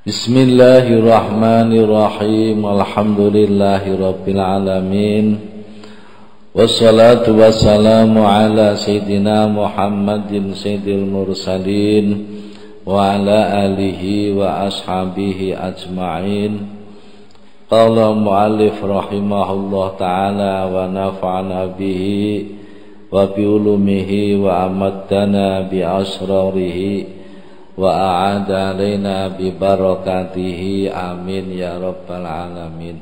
Bismillahirrahmanirrahim. Alhamdulillahirabbil alamin. Wassalatu wassalamu ala sayyidina Muhammadin sayyidil mursalin wa ala alihi wa ashabihi ajma'in. Qala mu'allif rahimahullah ta'ala wa nafa'ana bihi wa bi ulumihi wa amaddana bi asrarihi wa a'ada alaina bi barakatihi amin ya rabbal alamin.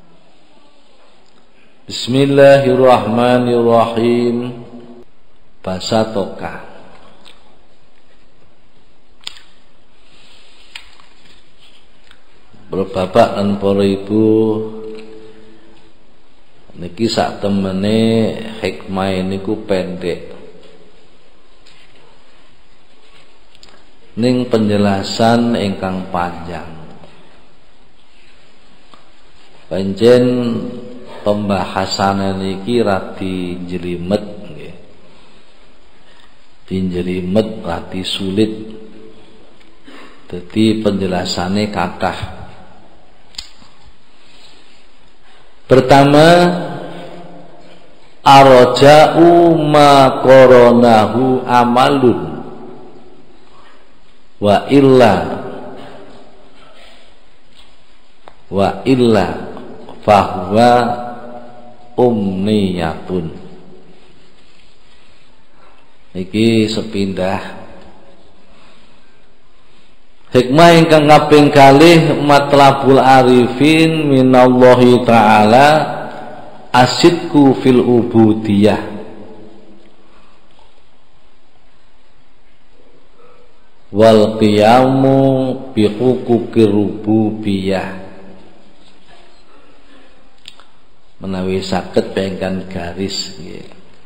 Bismillahirrahmanirrahim. Basa Toka. Bapak dan para ibu, niki sak temene hikmah niku pendek. Ning penjelasan ingkang panjang. Pancen pembahasan niki radi jelimet nggih. Dijelimet radi sulit. Dadi penjelasane kathah. Pertama, arja'u ma qoronahu amalun wa illa fahuwa umniyatun. Iki sepindah hikmah ingkang kaping kalih, matlabul arifin minallahi ta'ala asidku fil ubudiyah wal qiyamu bi huquqir rububiyah. Menawi saged pengkan garis nggih.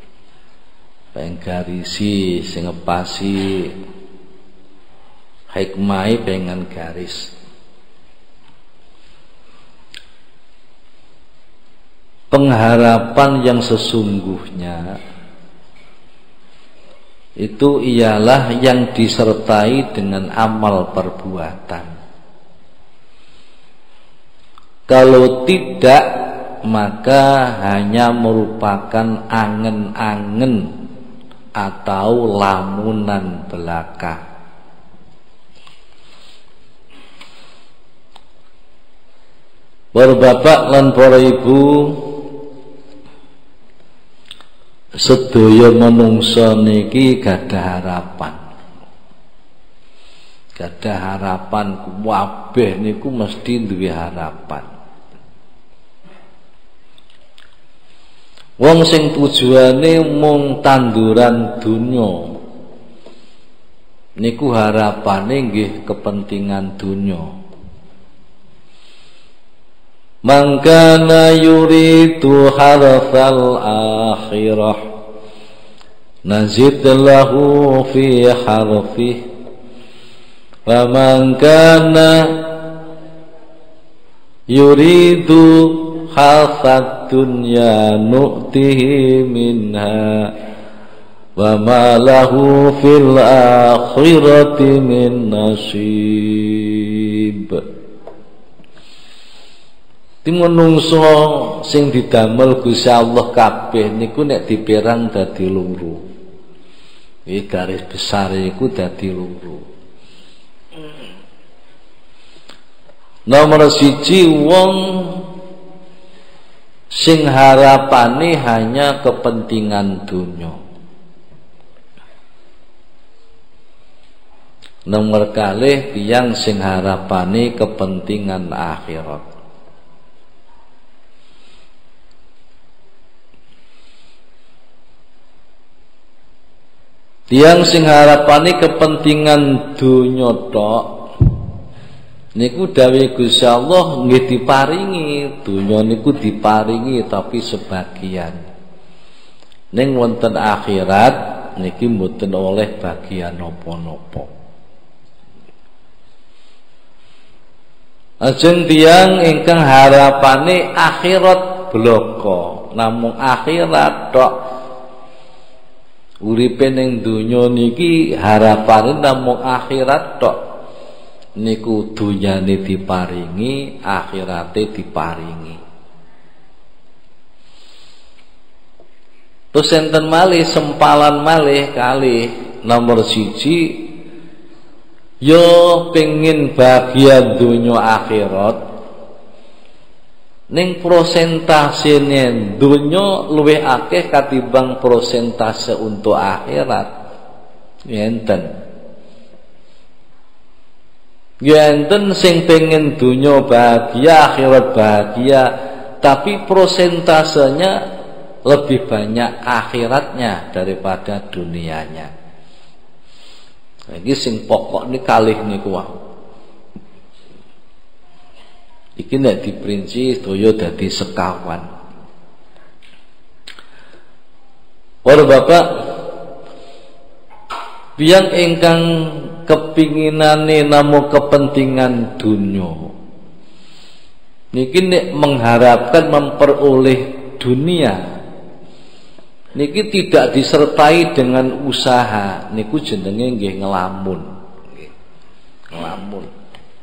Penggarisi sing ngepasi hikmah pengen garis. Pengharapan yang sesungguhnya itu ialah yang disertai dengan amal perbuatan. Kalau tidak, maka hanya merupakan angen-angen atau lamunan belaka. Para bapak lan para ibu, sedaya manungsa niki gadah harapan. Gadah harapan, kabeh niku mesti duwe harapan. Wong sing tujuane mung tanduran donya niku harapane nggih kepentingan donya. Mangkana yuridu harfal akhirah nazid lahu fi harfih wa man kana yuridu harfad dunya nu'tihi minha wa ma lahu fil akhirati min nasib. Timunungso sing didamel Gusti Allah kabeh niku nek diperang dadi loro. Iki garis besar iku dadi loro. Nomor siji, wong sing harapane hanya kepentingan dunia. Nomor kalih, tiyang sing harapane kepentingan akhirat. Tiang sing harapane kepentingan dunya tok niku dawuh Gusti Allah nggih diparingi, dunya niku diparingi tapi sebagian. Ning wonten akhirat niki mboten oleh bagian napa-napa. Ajeng tiang ingkang harapane akhirat bloko, namung akhirat tok. Uripe ning donya niki harapane namung akhirat tok. niku dunyane diparingi, akhirate diparingi. Terus enten malih sempalan malih kalih nomor 1 yo pengen bahagia dunya akhirat ning prosentasene dunya luwih akeh katimbang prosentase untuk akhirat. Enten sing pengen dunya bahagia akhirat bahagia tapi prosentasenya lebih banyak akhiratnya daripada dunianya. Iki sing pokok ini kalih niku wae. Iki nek diprinci sedaya dadi sekawan. Para bapak, tiyang ingkang kepinginane namung kepentingan dunya niki nek mengharapkan memperoleh dunia niki tidak disertai dengan usaha, niku jenenge nggih ngelamun. Ngelamun.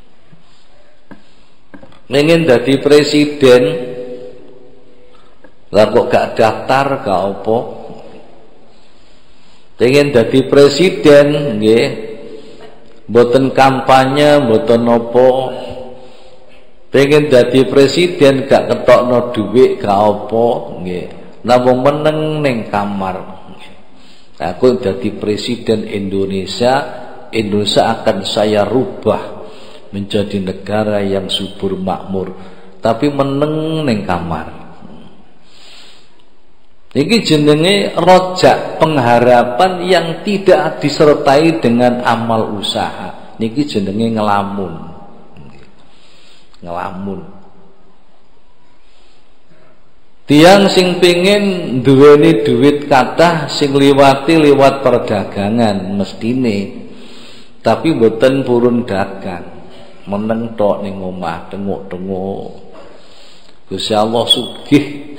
Pengen dadi presiden, lah kok gak daftar gak apa. Pengen dadi presiden nggih, mboten kampanye, mboten apa. Pengen dadi presiden gak ketokno dhuwit gak apa nggih. Namung meneng ning kamar. Aku jadi presiden Indonesia, Indonesia akan saya rubah menjadi negara yang subur makmur, tapi meneng ning kamar. Iki jenenge rojak, pengharapan yang tidak disertai dengan amal usaha. Niki jenenge ngelamun. Ngelamun. Tiang sing pengin duweni duit kathah sing liwat perdagangan mestine, tapi mboten purun dagang, meneng tok ning omah tengok-tengok. Gusti Allah sugih.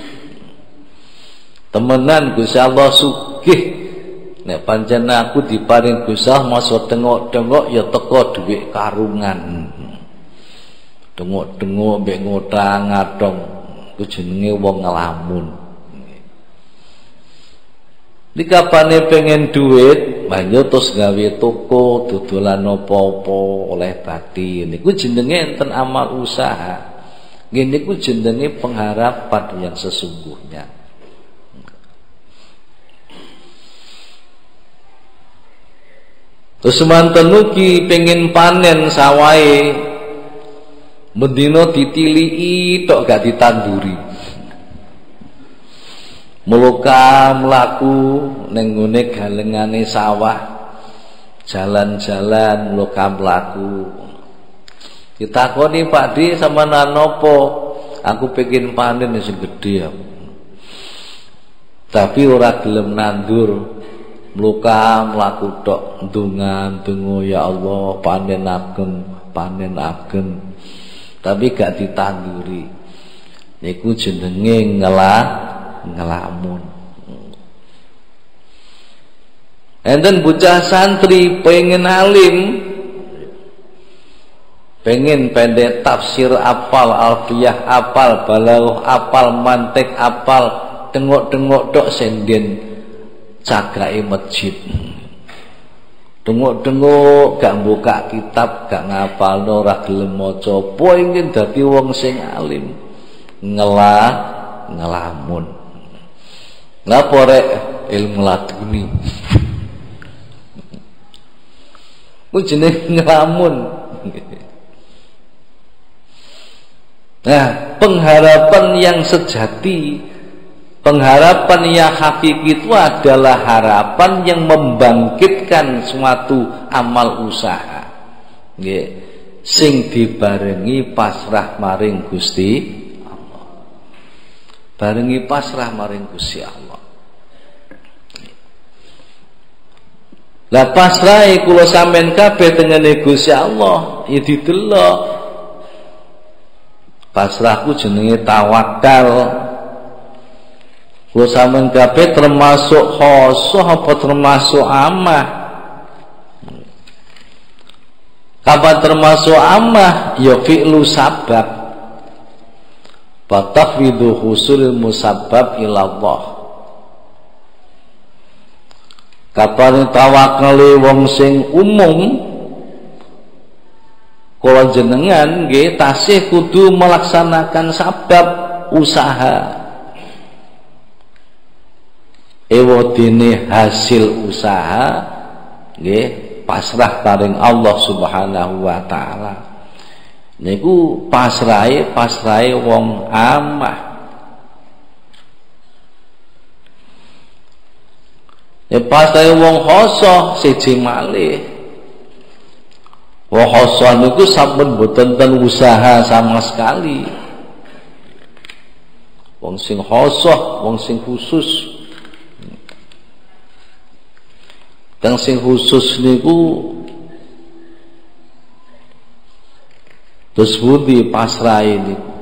Temenan Gusti Allah sugih. Nek pancen aku diparing Gusti Allah masa tengok-tengok ya teko duit karungan. Tengok-tengok mbek ngotang-ngatong. Jenenge wong ngelamun. Di kapane pengen duit, banyu terus gawe toko, dodolan apa-apa oleh batin. Niku jenenge enten amal usaha. Ngene niku jenenge pengharapan yang sesungguhnya. Terus manten ugi pengen panen sawahe. Mendino ditiliki tok gak ditanduri. Meluka mlaku ning ngene galengane sawah. Jalan-jalan meluka mlaku. Ditakoni Pak Di sampean napa? Aku pengen panen sing gedhe. Tapi ora gelem nandur. Meluka mlaku tok ndonga-ndonga ya Allah panen ageng. Tapi gak ditanduri. Niku jenenge ngelamun. Enten bocah santri pengen alim, pengen pendek tafsir apal, alfiyah apal, balaghah apal, mantik apal, tengok-tengok tok senden cagake masjid. Tengok-tengok gak buka kitab, gak ngapalno, ora gelem maca. Pengen dadi wong sing alim. Ngelamun. Napa rek ilmu laduni? Ku jenenge ngelamun. Nah, pengharapan yang sejati, pengharapan yang hakiki itu adalah harapan yang membangkitkan suatu amal usaha. Nggih, sing dibarengi pasrah maring Gusti Allah. Barengi pasrah maring Gusti Allah. Lah pasrah kula sampean kabeh tengene Gusti Allah, ya didelok. Pasrahku jenenge tawakal. Kula sampean kabeh termasuk khosoh apa termasuk amah? Kapan termasuk amah? Ya fi'lu sabab. Fatafwidu husulil musabbab ilallah. Kapan tawakali wong sing umum, kula jenengan nggih tasih kudu melaksanakan sabab usaha. Ewadene hasil usaha nggih pasrah paring Allah Subhanahu wa taala. Niku pasrahe wong amah. Pasrahe wong khosoh siji malih. Wong khosoh niku sampun boten ten usaha sama sekali. Wong sing khosoh, wong sing khusus. Yang sing khusus niku terus budi pasrahe niku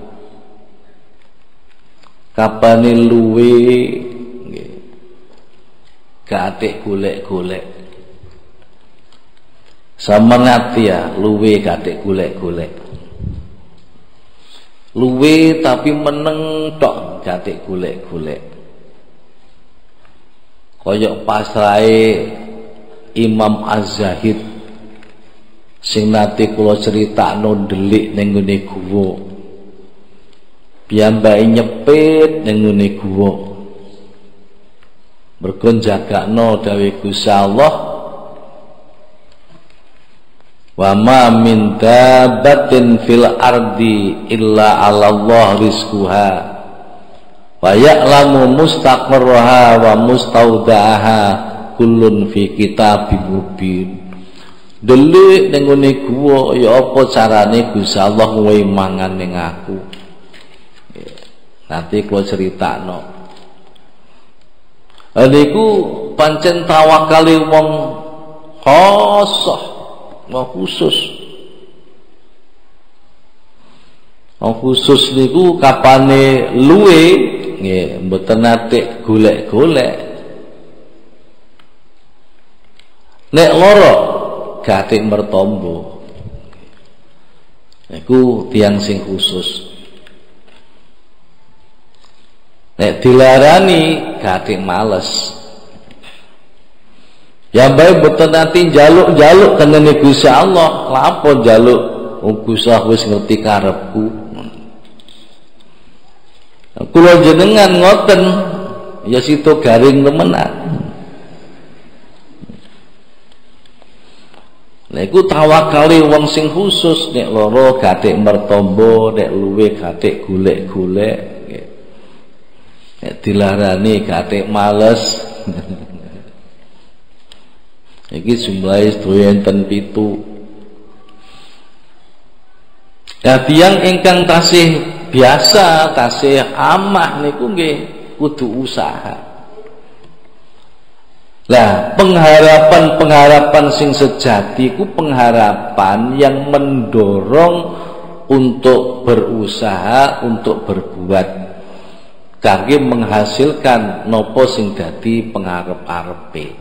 kapane luwe nggih gatik golek-golek samengati ya luwe gatik golek-golek luwe tapi meneng tok gatik golek-golek koyok pasrahe Imam Az-Zahid sing nate kula critakno ndelik ning ngene guwa. Piyambake nyepit ning ngene guwa. Mergo jagakno dawuh Gusti Allah, wa ma min dabbatin fil ardi illa 'alallah rizquha wa ya'lamu mustaqarraha wa mustaudaha kullun fi kitabim mubin. Delik ning ngene guwa ya apa carane Gusti Allah kowe mangan ning aku. Nanti kula critakno. Niku pancen tawakale wong khosoh, wong khusus. Wong khusus niku kapane luwe nggih mboten nate golek-golek. Nek loro gatik mertombo. Iku tiyang sing khusus. Nek dilarani gatik males. Ya bae boten nanti njaluk-njaluk tengene Gusti Allah, lapo njaluk Gusti Allah wis ngerti karepku. Kula jenengan ngoten ya situ garing temenan. Nek iku tawakale wong sing khusus, nek loro gatik mertombo, nek luwe gatik golek-golek. Nek dilarani gatik males. Iki jumlahe sedaya enten 7. Tiyang ingkang tasih biasa, tasih amah niku nggih kudu usaha. Lah, pengharapan sing sejati ku pengharapan yang mendorong untuk berusaha, untuk berbuat kangge menghasilkan nopo sing dadi pengarep-arepe.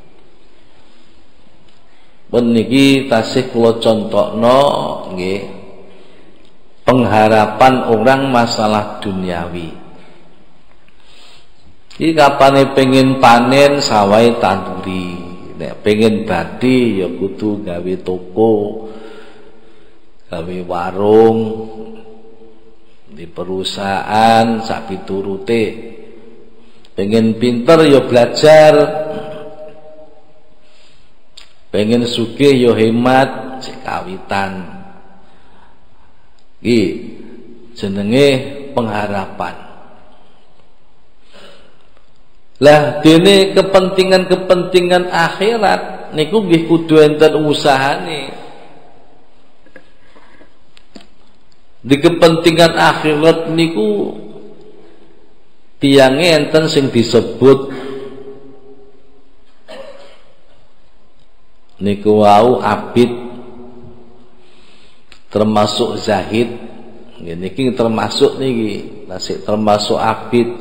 Meniki tasih kula contohno nggih pengharapan orang masalah duniawi. Iki kapane pengen panen sawahe tanduri, nek pengen badi ya kudu gawe toko, gawe warung di perusahaan sak piturute. Pengen pinter ya belajar, pengen sugih ya hemat, sik kawitan. Iki jenenge pengharapan. Lah dene kepentingan-kepentingan akhirat niku nggih kudu enten usahane. Di kepentingan akhirat niku tiyange enten sing disebut niku wau abid, termasuk zahid. Niki termasuk niki, nasik termasuk abid.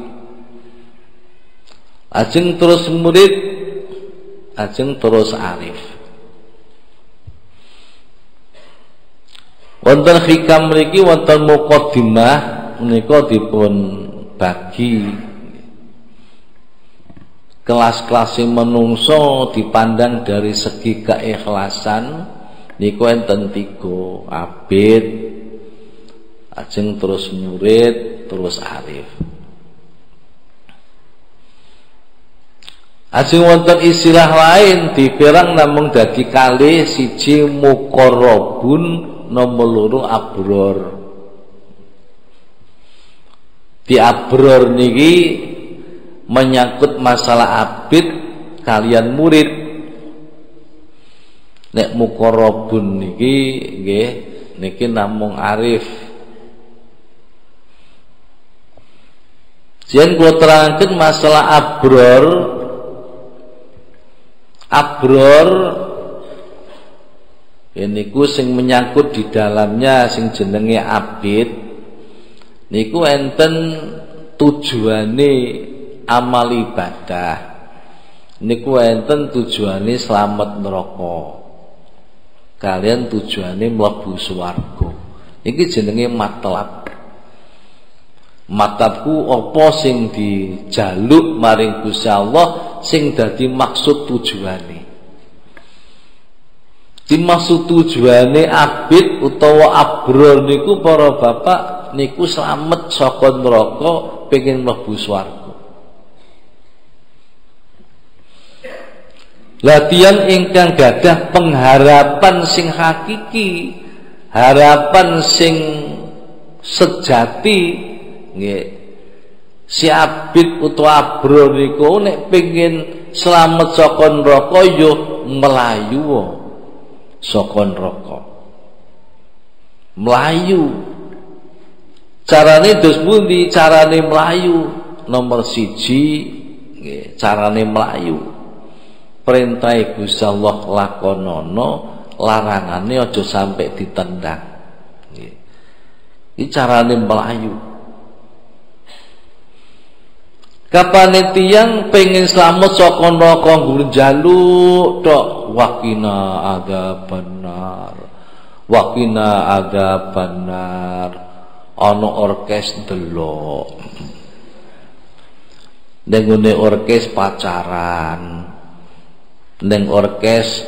Ajeng terus murid, ajeng terus arif. Wonten hikam mriki wonten muqaddimah menika dipun bagi kelas-kelas menungso dipandang dari segi keikhlasan niku enten 3, abid, ajeng terus murid, terus arif. Ajeng wonten istilah lain dipirang namung dadi kalih, siji muqarrabun, nomor 2 abror. Di abror niki menyangkut masalah abid kalian murid. Nek muqarrabun niki nggih niki namung arif. Jen kula terangkeun masalah abror. Abror niku sing menyangkut di dalamnya sing jenenge abid niku enten tujuane amal ibadah, niku enten tujuane slamet neraka kalian tujuane mlebu swarga. Iki jenenge matlab. Matlabku apa sing dijaluk maring Gusti Allah sing dadi maksud tujuane. Dimaksud tujuane abid utawa abror niku para bapak niku slamet saka neraka pengin mlebu swarga. Latihan ingkang gadah pengharapan sing hakiki, harapan sing sejati nggih. Si abid utawa abror niku nek pengin slamet saka neraka yo melayu saka neraka. Melayu. Carane dos pundi? Carane melayu. Nomor 1 nggih, carane melayu. Perintah Gusti Allah lakonono, larangane aja sampai ditendang. Nggih. Iki carane melayu. Kapane tiyang pengen slamet saka neraka nggur njaluk tok wakina adzabannar. Wakina adzabannar. Ana orkes delok. Ning ngene orkes pacaran. Ning orkes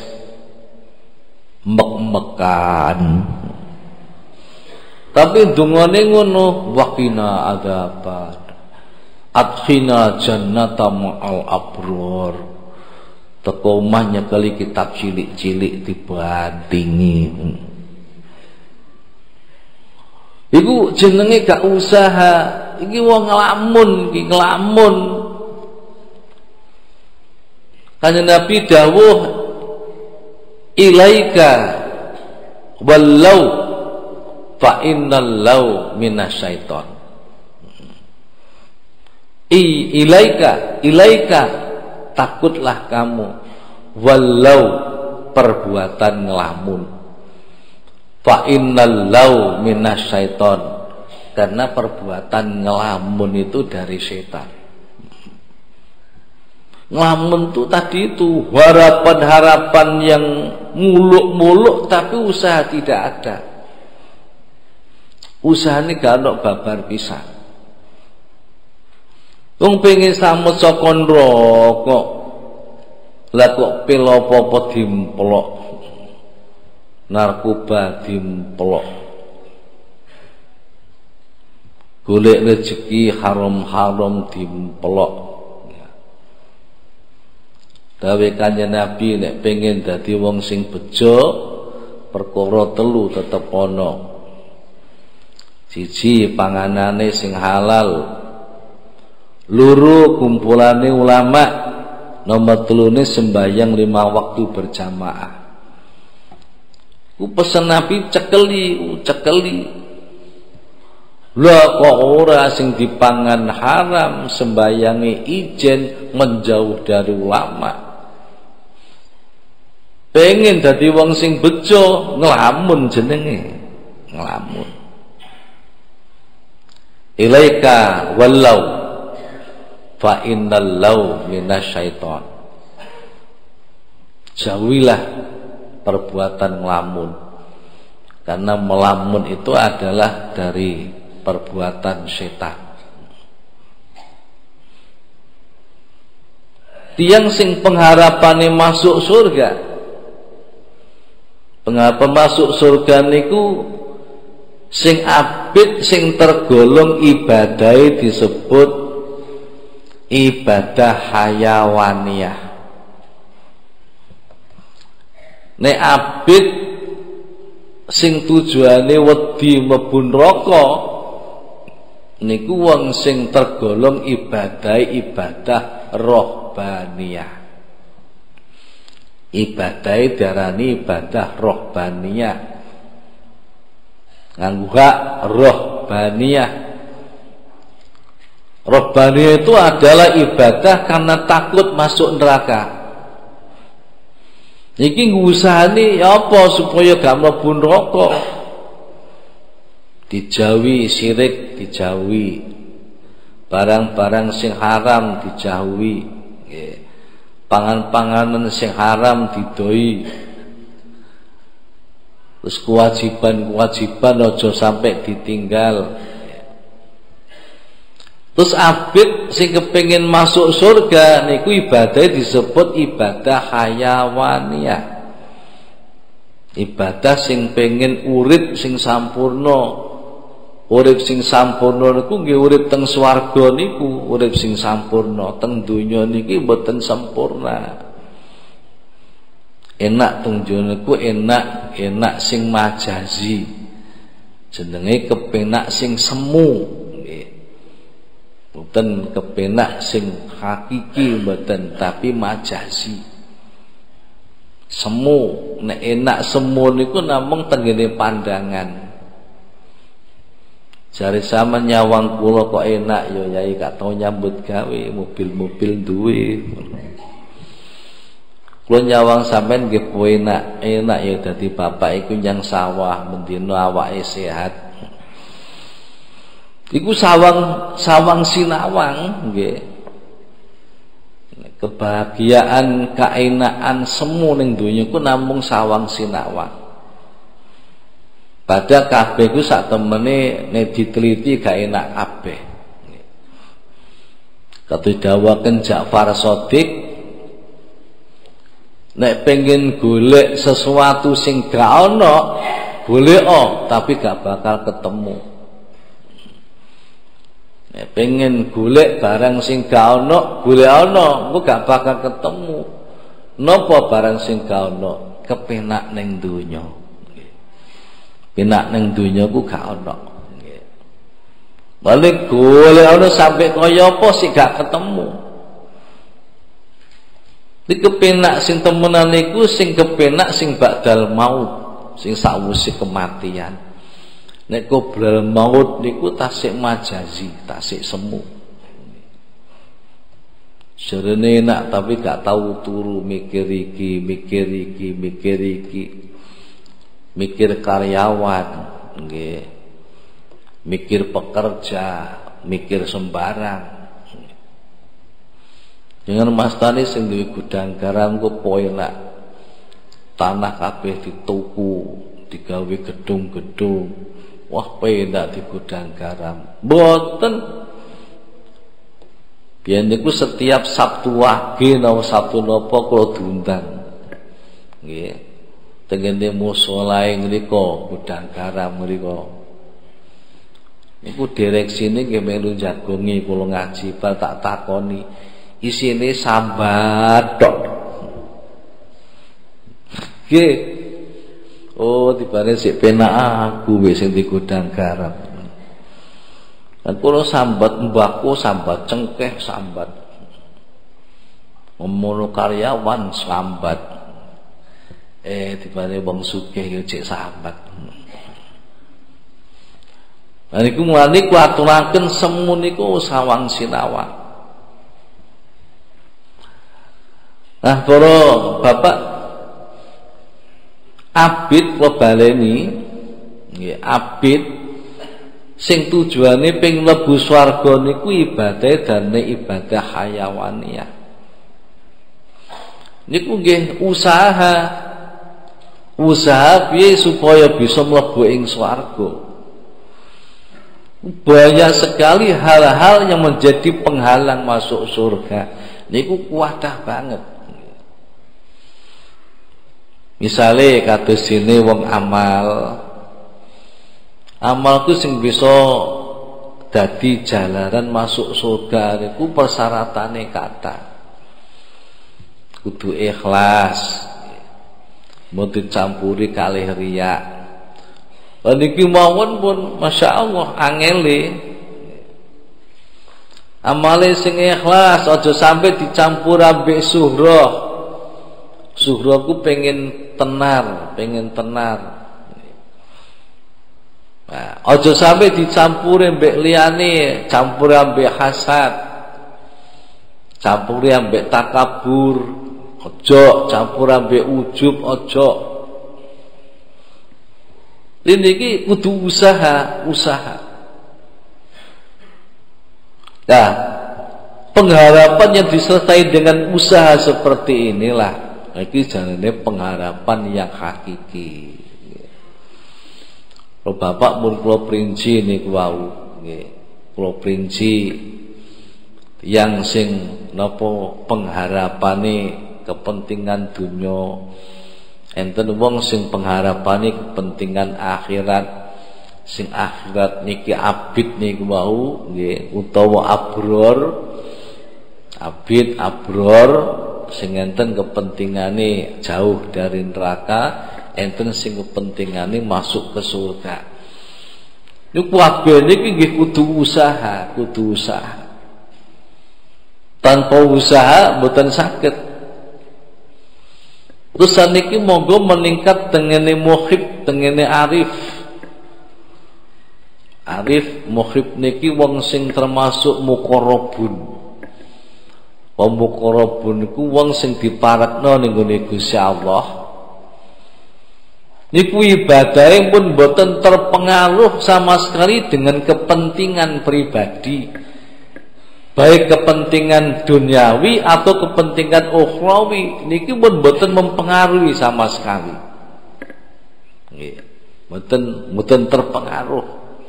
mek-mekan. Tapi dungane ngono, wakina adzaban. Adkhina jannata ma'al abror. Teko omah nyekeli kitab cilik-cilik dibandingi. Iku jenenge gak usaha. Iki wong ngelamun, iki ngelamun. Kanjeng Nabi dawuh ilaika wallau fa innal lau minasyaiton. Ilaika takutlah kamu walau perbuatan ngelamun. Fa innal lau minasyaiton, karena perbuatan ngelamun itu dari setan. Ngelamun itu tadi itu harapan-harapan yang muluk-muluk tapi usaha tidak ada. Usaha ini gak ada babar pisan. Wong pengen slamet saka neraka. Lah kok pil apa-apa dimplok. Narkoba dimplok. Golek rezeki haram-haram dimplok. Dawe Kanjeng Nabi nek pengen dadi wong sing bejo, perkara 3 tetep ana. Siji panganane sing halal. Loro kumpulane ulama. Nomor 3 sembahyang 5 waktu berjamaah. Ku pesen Nabi cekeli. Lah kok ora sing dipangan haram, sembayange ijen, menjauh dari ulama. Pengen dadi wong sing bejo, ngelamun jenenge, ngelamun. Ilaika wallau fa innal lau minasyaiton. Jauhilah perbuatan ngelamun. Karena melamun itu adalah dari perbuatan setan. Tiang sing pengharapannya masuk surga, pengharapan masuk surga niku sing abid, sing tergolong ibadai disebut ibadah hayawaniyah. Nek abid sing tujuane wedi mlebu neraka niku wong sing tergolong ibadah rohbaniyah. Ibadah diarani ibadah rohbaniyah. Nganggo hak rohbaniyah. Rohbaniyah itu adalah ibadah karena takut masuk neraka. Iki ngusahane apa supaya gak mlebu neraka. Dijauhi syirik, dijauhi barang-barang sing haram, dijauhi pangan-panganan sing haram didoi. Terus kewajiban aja sampai ditinggal. Terus abid sing kepengin masuk surga niku ibadah disebut ibadah hayawaniyah. Ibadah sing pengen urip sing sampurna. Urip sing sampurna niku nggih urip teng swarga niku, urip sing sampurna. Teng donya niki mboten sempurna. Enak teng donya niku enak sing majazi. Jenenge kepenak sing semu. Mboten kepenak sing hakiki mboten, tapi majazi. Semu, nek enak semu niku namung tengene pandangan. Jare sampean nyawang kula kok enak ya Yai, gak tau nyambut gawe, mobil-mobil duwe. Kula nyawang sampean nggih enak ya dadi bapak iku nyang sawah mendina awake sehat. Iku sawang sinawang nggih. Kebahagiaan, kaenaan semu ning donya iku namung sawang sinawang. Padha kabeh iku sak temene nek diteliti gak enak kabeh. Kados dawuhaken Ja'far Shadiq, nek pengen golek sesuatu sing gak ana, golek tapi gak bakal ketemu. Pengen golek barang sing gak ana, golek ana, engko gak bakal ketemu. Napa barang sing gak ana? Kepenak ning donya. Penak ning donya ku gak ana. Balik golek ana sampai kaya apa sih gak ketemu. Iki kepenak sing temenan niku sing kepenak sing ba'dal maut, sing sawise kematian. Nek qoblal maut niku tasik majazi, tasik semu. Jarene enak tapi gak tahu turu, mikir iki, mikir karyawan, nggih. Mikir pekerja, mikir sembarang. Jangan Mas Tani sing duwe gudang garam ku enak. Tanah kabeh dituku, digawe gedung-gedung. Wah penak di gudang garam. Mboten. Biyen niku setiap Sabtu Wage napa Sabtu napa kula diundang. Nggih. Tengene musolae ngrika gudang garam ngrika. Niku direksine nggih melu jagongi kula ngaji bar tak takoni. Isine sambat tok. Nggih. Oh, dibare sik penak aku wis sing di gudang garam. Kan kula sambat mbahku, sambat cengkeh, sambat. Ngomono karyawan sambat. Dibare wong sugih yo cek sambat. Lah niku mulane ku aturaken semu niku sawang sinawang. Nah, para bapak abid kula baleni nggih, abid sing tujuane ping mlebu swarga niku ibadah dane ibadah hayawaniyah. Niku nggih usaha Usaha piye supaya bisa mlebu ing swarga. Banyak sekali hal-hal yang menjadi penghalang masuk surga. Niku kuwadah banget. Misale kados sini wong amalku sing bisa dadi jalaran masuk surga niku persyaratannya kata kudu ikhlas, mau dicampuri kalih riya. Niki mawon pun Masya Allah angele. Amale sing ikhlas aja sampai dicampur ambek suhroh. Suhroh ku pengen tenar. Nah, aja sampai dicampur ambek liyane, campur ambek hasad. Campur ambek takabur, ojo campur ambek ujub, ojo. Ini kudu usaha. Nah, pengharapan yang disertai dengan usaha seperti inilah, iki janane pengharapan yang hakiki. Kalau Bapak mun kula perinci niku wau, nggih. Kula perinci yang sing napa pengharapane kepentingan dunya. Enten wong sing pengharapane kepentingan akhirat, sing akhirat niki abid niku wau nggih, utawa abror sing enten kepentingane jauh dari neraka, enten sing kepentingane masuk ke surga. Niku kabeh niki nggih kudu usaha. Tanpa usaha mboten saged. Terus saniki monggo meningkat tengene muhib, tengene arif. Arif muhib niki wong sing termasuk muqarrabun. Wong muqarrabun niku wong sing diparekno ning gone Gusti Allah. Niku ibadahe pun boten terpengaruh sama sekali dengan kepentingan pribadi. Baik kepentingan duniawi atau kepentingan ukhrawi niki pun boten mempengaruhi sama sekali. Nggih. Boten terpengaruh.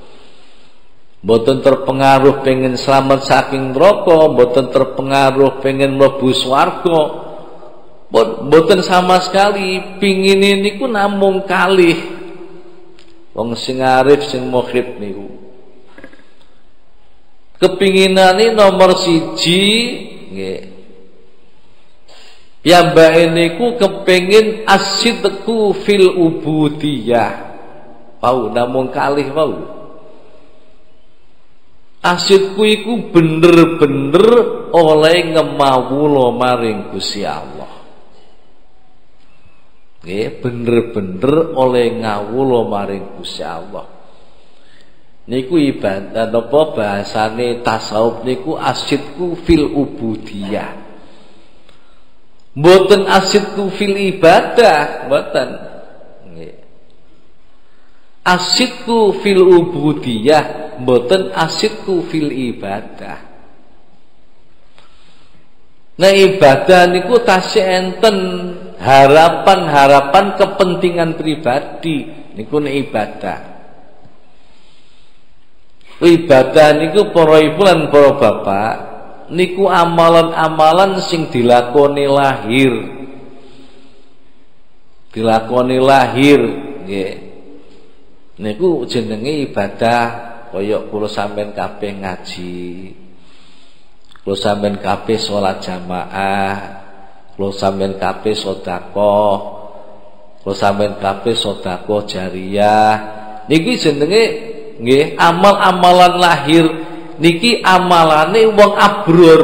Boten terpengaruh pengen selamat saking neraka, boten terpengaruh pengen mlebu swarga. Boten sama sekali, pingine niku namung kalih. Wong sing arif sing mukhib niku kepinginane nomor 1 nggih. Piyambake niku kepengin asidqu fil ubudiyah. Pau namung kalih wau. Asidku iku bener-bener oleh ngemawula maring Gusti Allah. Nggih, bener-bener oleh ngawula maring Gusti Allah. Niku ibadah apa bahasane tasawuf niku asidku fil ubudiyah. Mboten asidku fil ibadah, mboten. Nggih. Asidku fil ubudiyah, mboten asidku fil ibadah. Nah ibadah niku tasih enten harapan kepentingan pribadi niku nek ibadah. Ibadah niku para ibu lan para bapak niku amalan-amalan sing dilakoni lahir. Nggih. Niku jenenge ibadah kaya kula sampean kabeh ngaji. Kula sampean kabeh salat jamaah, kula sampean kabeh sedekah, kula sampean kabeh sedekah jariyah. Niki jenenge nggih amal-amalan lahir niki amalane wong abror.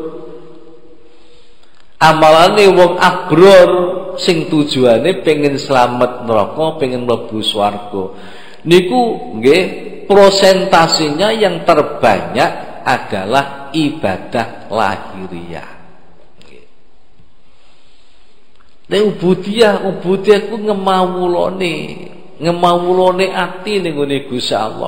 Amalane wong abror sing tujuane pengen selamat neraka, pengen mlebu swarga. Niku nggih prosentasinya yang terbanyak adalah ibadah lahiriah. Nek ubudiyah ku ngemawulane ati ning ngene Gusti Allah.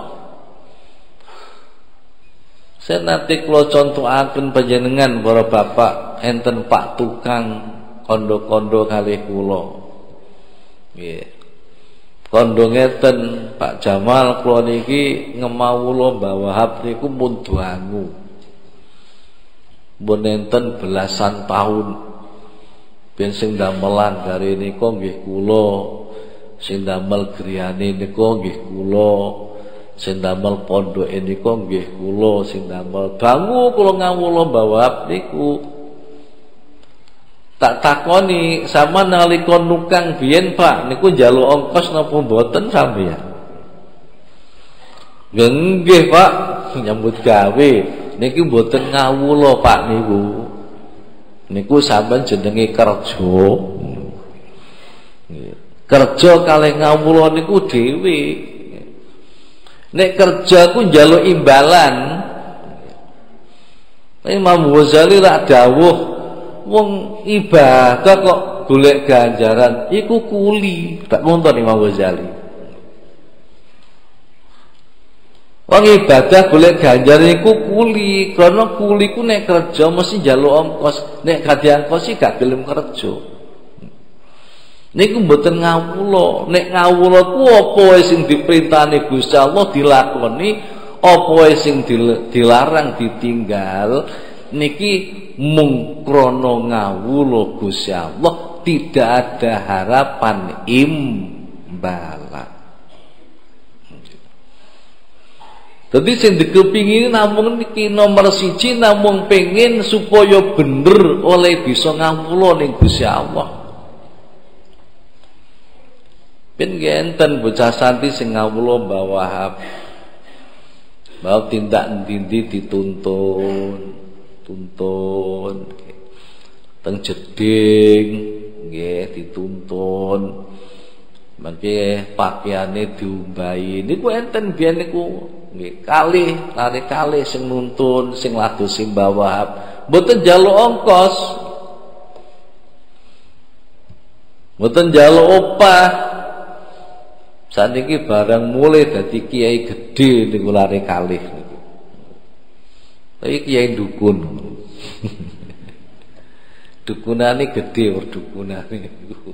Saya nanti kula contohaken panjenengan para bapak enten Pak Tukang kondo-kondo kalih kula. Nggih. Kandha ngeten Pak Jamal kula niki ngemawula Mbah Wahab niku mun dangu. Mun enten belasan tahun ben sing damelan gare nika nggih kula, sing damel griyane nika nggih kula, sing damel pondoke nika nggih kula, sing damel dangu kula ngawula Mbah Wahab niku. Tak takoni sama nalika nukang biyen Pak niku njaluk ongkos napa mboten sampeyan? Nggih Pak, nyambut gawe niki mboten ngawula Pak niku. Niku sampean jenenge kerja. Kerja kalih ngawula niku dhewe. Nek kerja ku njaluk imbalan. Imam Ghazali rak dawuh wong ibadah kok golek ganjaran iku kuli. Tak ngonton Imam Ghazali. Wong ibadah golek ganjaran iku kuli, karena kuli ku nek kerja mesti njaluk ongkos. Nek gak diongkosi gak gelem kerja. Niku mboten ngawula. Nek ngawula ku apa wae sing diperintahne Gusti Allah dilakoni, apa wae sing dilarang ditinggal. Niki mung krana ngawula Gusti Allah, tidak ada harapan imbalan. Dadi sing dikepingin namung niki nomor siji namung pengen supaya bener oleh bisa ngawula ning Gusti Allah. Ben enten bocah santri sing ngawula Mbah Wahab. Mbah tindak endi dituntun teng jeding nggih dituntun mangke pakaiane diumbahi niku enten biyen niku nggih kalih sing nuntun sing ladosi Mbah Wahab mboten njaluk ongkos mboten njaluk opah saniki barang mulai dadi kiai gedhe niku lare kalih niku iki kiai dukun. Dukunane gedhe dukunane niku.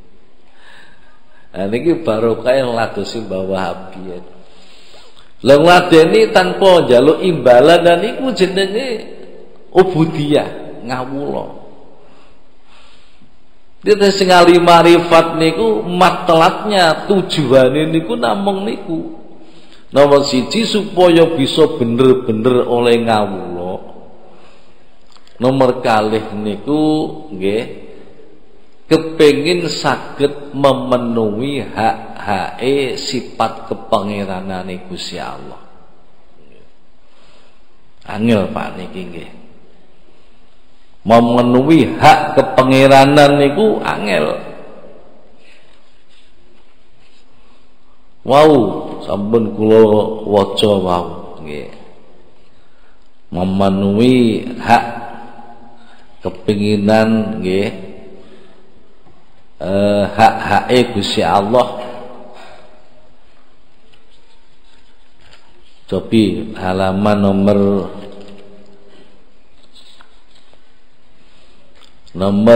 Nah niki barokah ladosi Mbah Wahab biyen. Lah ngladeni tanpa njaluk imbalan dan niku jenenge ubudiyah, ngawula. Dite sing ali marifat niku matelatnya tujuane niku namung niku. Nomor siji supaya bisa bener-bener oleh ngawula. Nomor kalih niku nggih kepengin saged memenuhi hak-hake sifat kepangeranane Gusti Allah. Angel Pak niki nggih. Memenuhi hak kepangeranan niku angel. Wow, sampun kula waca wau nggih. Memenuhi hak kepinginan nggih hak-hake Gusti Allah. Cobi halaman nomor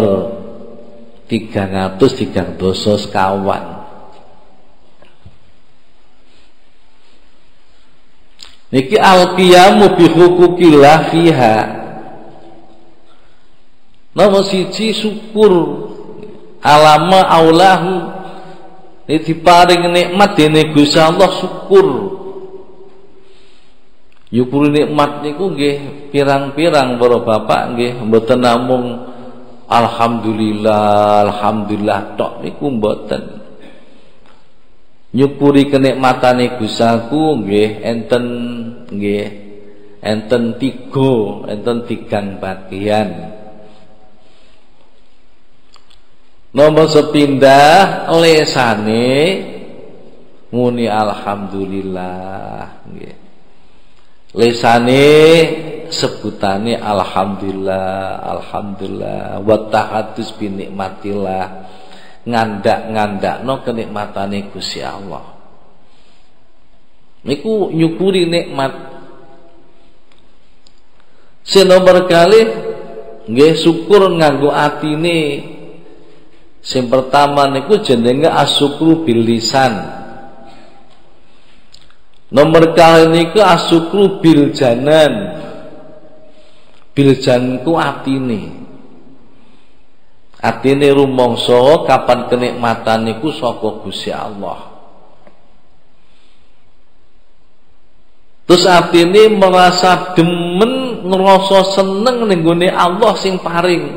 300 sekawan. Niki al-qiyamu bi huquqillah fiha. Nomor siji syukur alama aulahu. Ini diparing nikmat dene Gusti Allah syukur. Nyukuri nikmat niku nggih pirang-pirang para bapak nggih mboten namung alhamdulillah tok niku mboten. Nyukuri kenikmatane Gustaku nggih enten tigang bagian. Nomor sepindah lesane muni alhamdulillah nggih. Lesane sebutane alhamdulillah wa tahadus bi nikmatillah. Ngandak-ngandakno kenikmatane Gusti Allah. Niku nyukuri nikmat. Sing nomor kalih nggih syukur nganggo atine Sing pertama niku jenenge asyukru bil lisan. Nomor kali niku asyukru bil janan. Bil janan ku atine. Atine rumangsa kapan kenikmatan niku saka Gusti Allah. Terus atine merasa demen, ngerasa seneng ning gone Allah sing paring.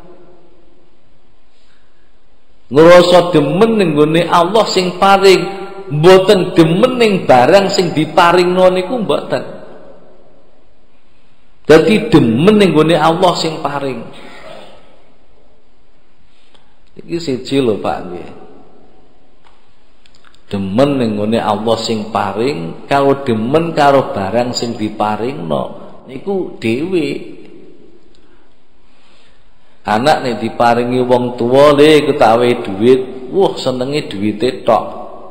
Ngerasa demen ning gone Allah sing paring, mboten demen ning barang sing diparingno niku mboten. Dadi demen ning gone Allah sing paring. Iki siji lho Pak nggih. Demen ning ngene Allah sing paring karo demen karo barang sing diparingno niku dhewe. Anak nek diparingi wong tuwa le ketawe duit, wah senenge duwite tok.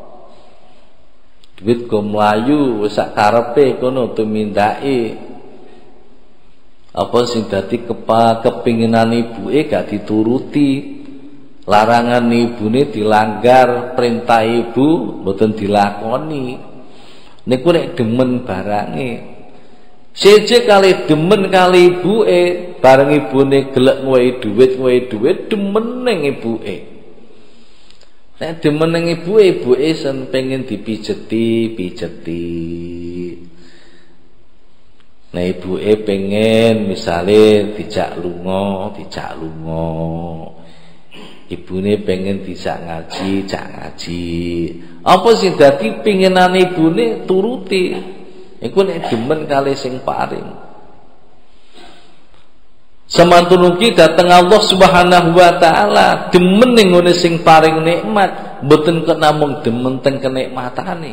Duit go mlayu wis sak karepe kono tumindake. Apa sing dadi kepinginan ibuke gak dituruti. Larangan ibune dilanggar, perintah ibu mboten dilakoni. Niku nek demen barange. Siji kali demen kali ibuke, bareng ibune gelek ngowehi dhuwit demen ning ibuke. Nek demen ning ibuke sen pengen dipijeti. Nah ibuke pengen misale dijak lunga. Ibune pengen dijak ngaji. Apa sing dadi pinginane ibune turuti. Iku nek demen kali sing paring. Semantun ugi dateng Allah Subhanahu wa taala, demen ning ngene sing paring nikmat, mboten kok namung demen teng kenikmatane.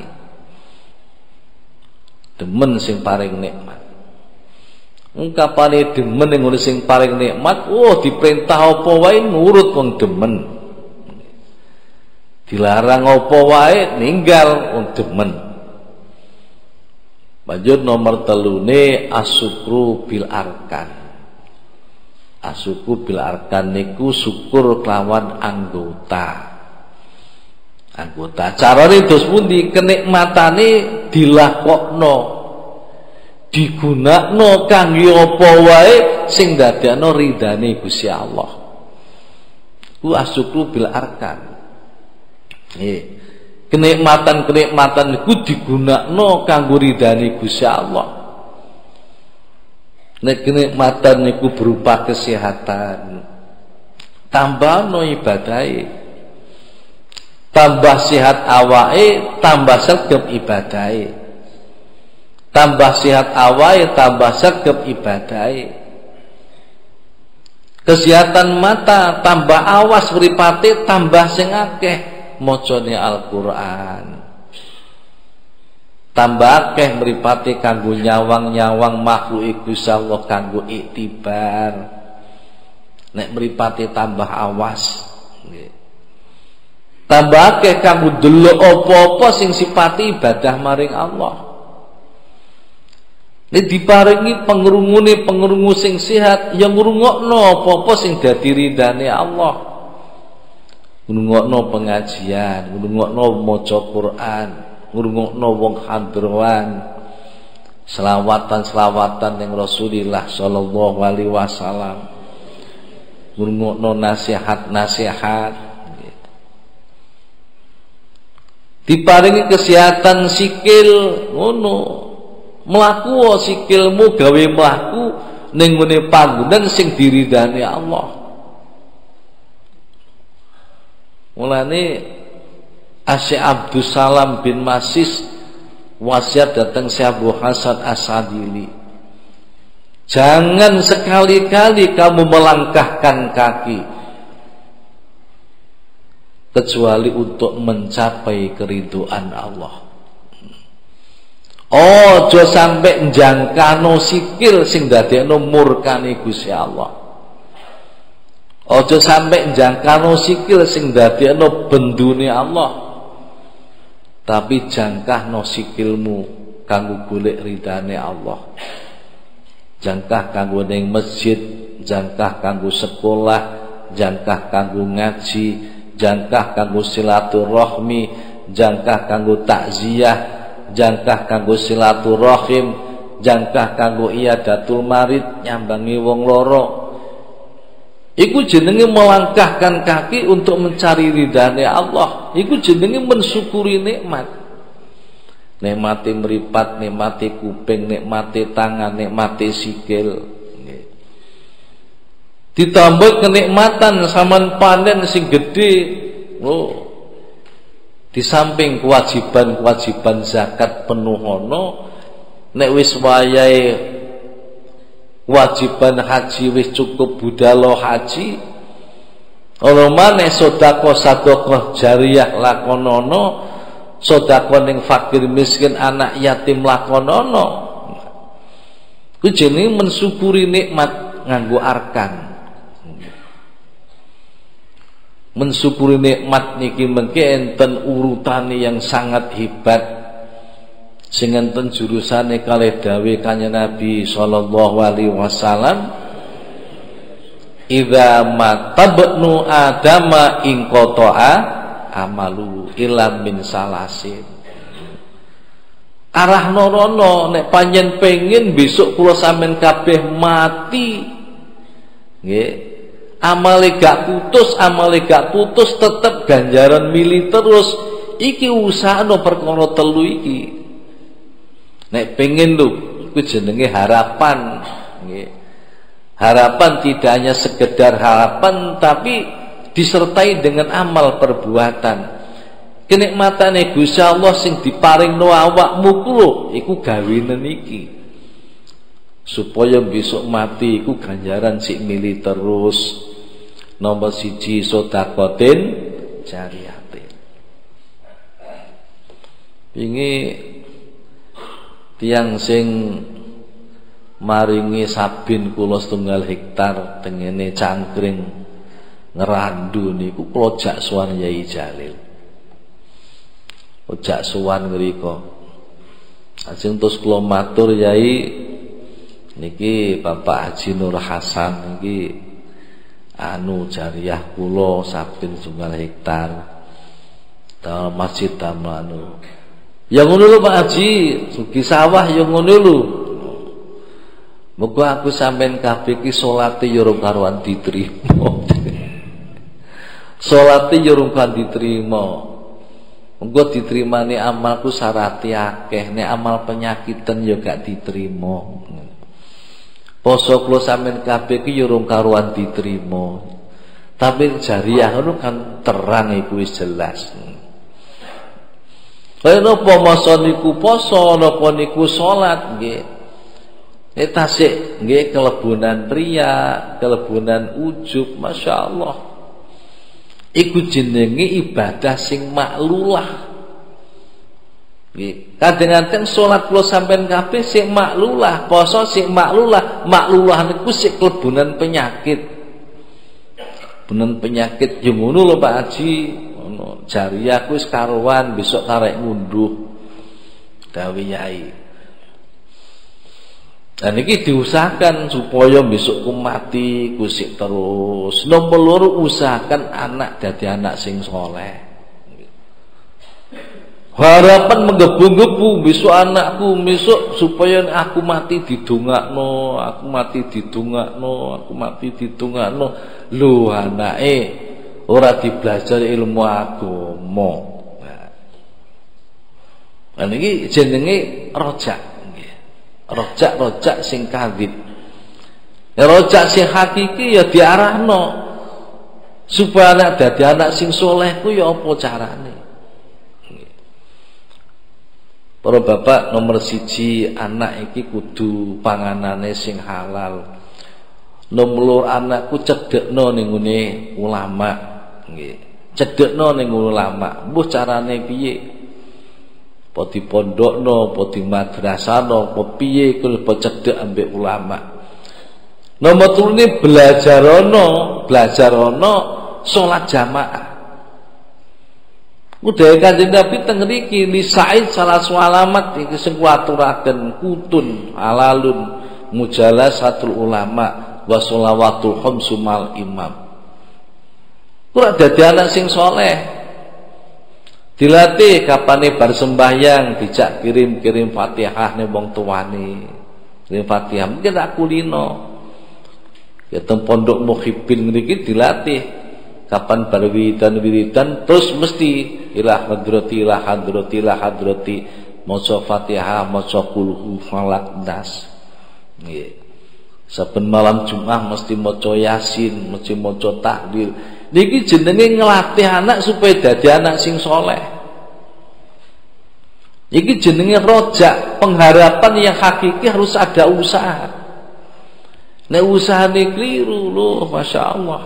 Demen sing paring nikmat. Ungkapane demen ning ngene sing paring nikmat, diperintah apa wae nurut wong demen. Dilarang apa wae ninggal wong demen. Lanjut nomor telune asyukru bil arkan. Asyukru bil arkan niku syukur kelawan anggota. Carane dos pundi kenikmatane dilakokno. Digunakno kangge apa wae sing dadekno ridane Gusti Allah. Ku asyukru bil arkan. Kenikmatan niku digunakno kanggo ridane Gusti Allah. Nek kenikmatan niku berupa kesehatan, tambahno ibadahe. Tambah sehat awake, tambah sregep ibadahe. Tambah sehat awake, tambah sregep ibadahe. Kesehatan mata, tambah awas mripate, tambah sing akeh macane Al-Qur'an. Tambah akeh mripate kanggo nyawang-nyawang makhluk Gusti Allah kanggo iktibar. Nek mripate tambah awas. Tambah akeh kanggo delok apa-apa sing sipati ibadah maring Allah. Nek diparingi pengrungu sing sehat, ya ngrungokno apa-apa sing dadi ridane Allah. Ngrungokno pengajian, ngrungokno maca Quran, ngrungokno wong hadrowan, selawatan ning Rasulullah sallallahu alaihi wasallam. Ngrungokno nasihat. Diparingi kesehatan sikil ngono. Mlaku sikilmu gawe mlaku ning ngene panggonan sing diridani Allah. Mulane Syekh Abdus Salam bin Masis wasiat datang Syekh Abu Hasan As-Sadili. Jangan sekali-kali kamu melangkahkan kaki kecuali untuk mencapai keridhaan Allah. Ojo sampai njangkano sikil sing dadekno murkane Gusti Allah. Ojo sampai njangkano sikil sing dadekno bendune Allah. Tapi jangkahno sikilmu kanggo golek ridane Allah. Jangkah kanggo ning masjid, jangkah kanggo sekolah, jangkah kanggo ngaji, jangkah kanggo silaturahmi, jangkah kanggo takziah, jangkah kanggo silaturahim, jangkah kanggo iadatul marid, nyambangi wong loro. Iku jenenge melangkahkan kaki untuk mencari ridhane Allah. Iku jenenge mensyukuri nikmat. Nikmati meripat, nikmati kuping, nikmati tangan, nikmati sikil. Ditambah kenikmatan saman panen sing gede. Oh. Di samping kewajiban-kewajiban zakat penuhono, nek wis wayahe kewajiban haji wis cukup budalo haji, ora maneh sedekah jariyah lakonono, sedekah ning fakir miskin anak yatim lakonono. Ku jenenge mensyukuri nikmat nganggo arkan. Mensyukuri nikmat niki mengke enten urutane yang sangat hebat. Sing enten jurusane kalih dawuh Kanjeng Nabi sallallahu alaihi wasallam, idza matabnu adama in qata'a amalu illa min salasin. Arah norono nek panjen pengin besok kula sampean kabeh mati, nggih, amale gak putus tetep ganjaran mili terus. Iki usahane perkara telu iki. Nek pengen lho, itu jenenge harapan. Harapan tidak hanya sekedar harapan, tapi disertai dengan amal perbuatan. Kenikmatane Gusti Allah sing diparingno awakmu kuwi iku gawenen iki. Supaya besok mati iku ganjaran sik mili terus. Nomor 1 sedekatin jariyatin. Wingi tiang sing maringi sabin kula 1,5 hektar tengene Cangkring Ngerandu niku kula jak sowan Yai Jalil. Ojak sowan ngrika. Ajeng terus kula matur Yai niki Bapak Haji Nur Hasan niki jariyah kula sabin 1,5 hektar. Ta masjid tamanu. Ya ngono lho Pak Haji, sugi sawah ya ngono lho. Muga aku sampean kabeh iki salate ya ora karuan diterima. Salate ya ora kan diterima. Muga diterimane amalku syarate akeh, nek amal penyakitan ya gak diterima. Poso kula sampean kabeh iki ya ora karuan diterima. Tapi jariyah ngono kan terang iku wis jelas. Kaya napa masa niku poso, napa niku salat nggih. Nek tasik nggih kelebunan riya, kelebunan ujub, masyaallah. Iku jenenge ibadah sing maklulah. Nggih. Kadang-kadang salat kula sampean kabeh sing maklulah, poso sing maklulah. Maklulah niku sik kelebunan penyakit. Benen penyakit yo ngono lho Pak Haji. Jariyah ku wis karuan besok karek ngunduh dawuh Yai. Dan iki diusahakan supaya besok ku mati ku sik terus. Nomor 2 usahakan anak dadi anak sing saleh. Harapan menggebu-gebu besok anakku besok supaya aku mati didongakno, aku mati didongakno, aku mati didongakno. Lho anake ora dibelajar ilmu agama. Nah niki jenenge rojak nggih. Rojak sing kadzib. Ya rojak sing hakiki ya diarahno supaya anak dadi anak sing saleh ku ya apa carane. Para bapak nomor 1 anak iki kudu panganane sing halal. Nomor 2 anakku cedekno ning ngene ulama. Nggih. Cedekno ning ulama. Mbuh carane piye? Apa dipondokno, apa di madrasahno, apa piye kuwi cedek ambek ulama. Nomor 3 belajarono salat jamaah. Budaya Kanjeng Nabi teng ngriki li Sa'id salah swalamat iki sing kuaturaken kutun halalun mujalasatul ulama wa shalawatul khamsu mal imam. Ora dadi anak sing soleh. Dilatih kapane bar sembahyang dijak kirim-kirim Fatihah ning wong tuane. Kirim Fatihah mungkin tak kulino. Ya teng pondok Muhibbin ngriki dilatih kapan bar wiridan terus mesti ila hadrati maca Fatihah maca qul falak nas. Nggih. Saben malam Jumat mesti maca Yasin, mesti maca tahlil. Niki jenenge ngelatih anak supaya dadi anak sing soleh. Iki jenenge rojak, pengharapan yang hakiki harus ada usaha. Nek usahane keliru loh, Masya Allah.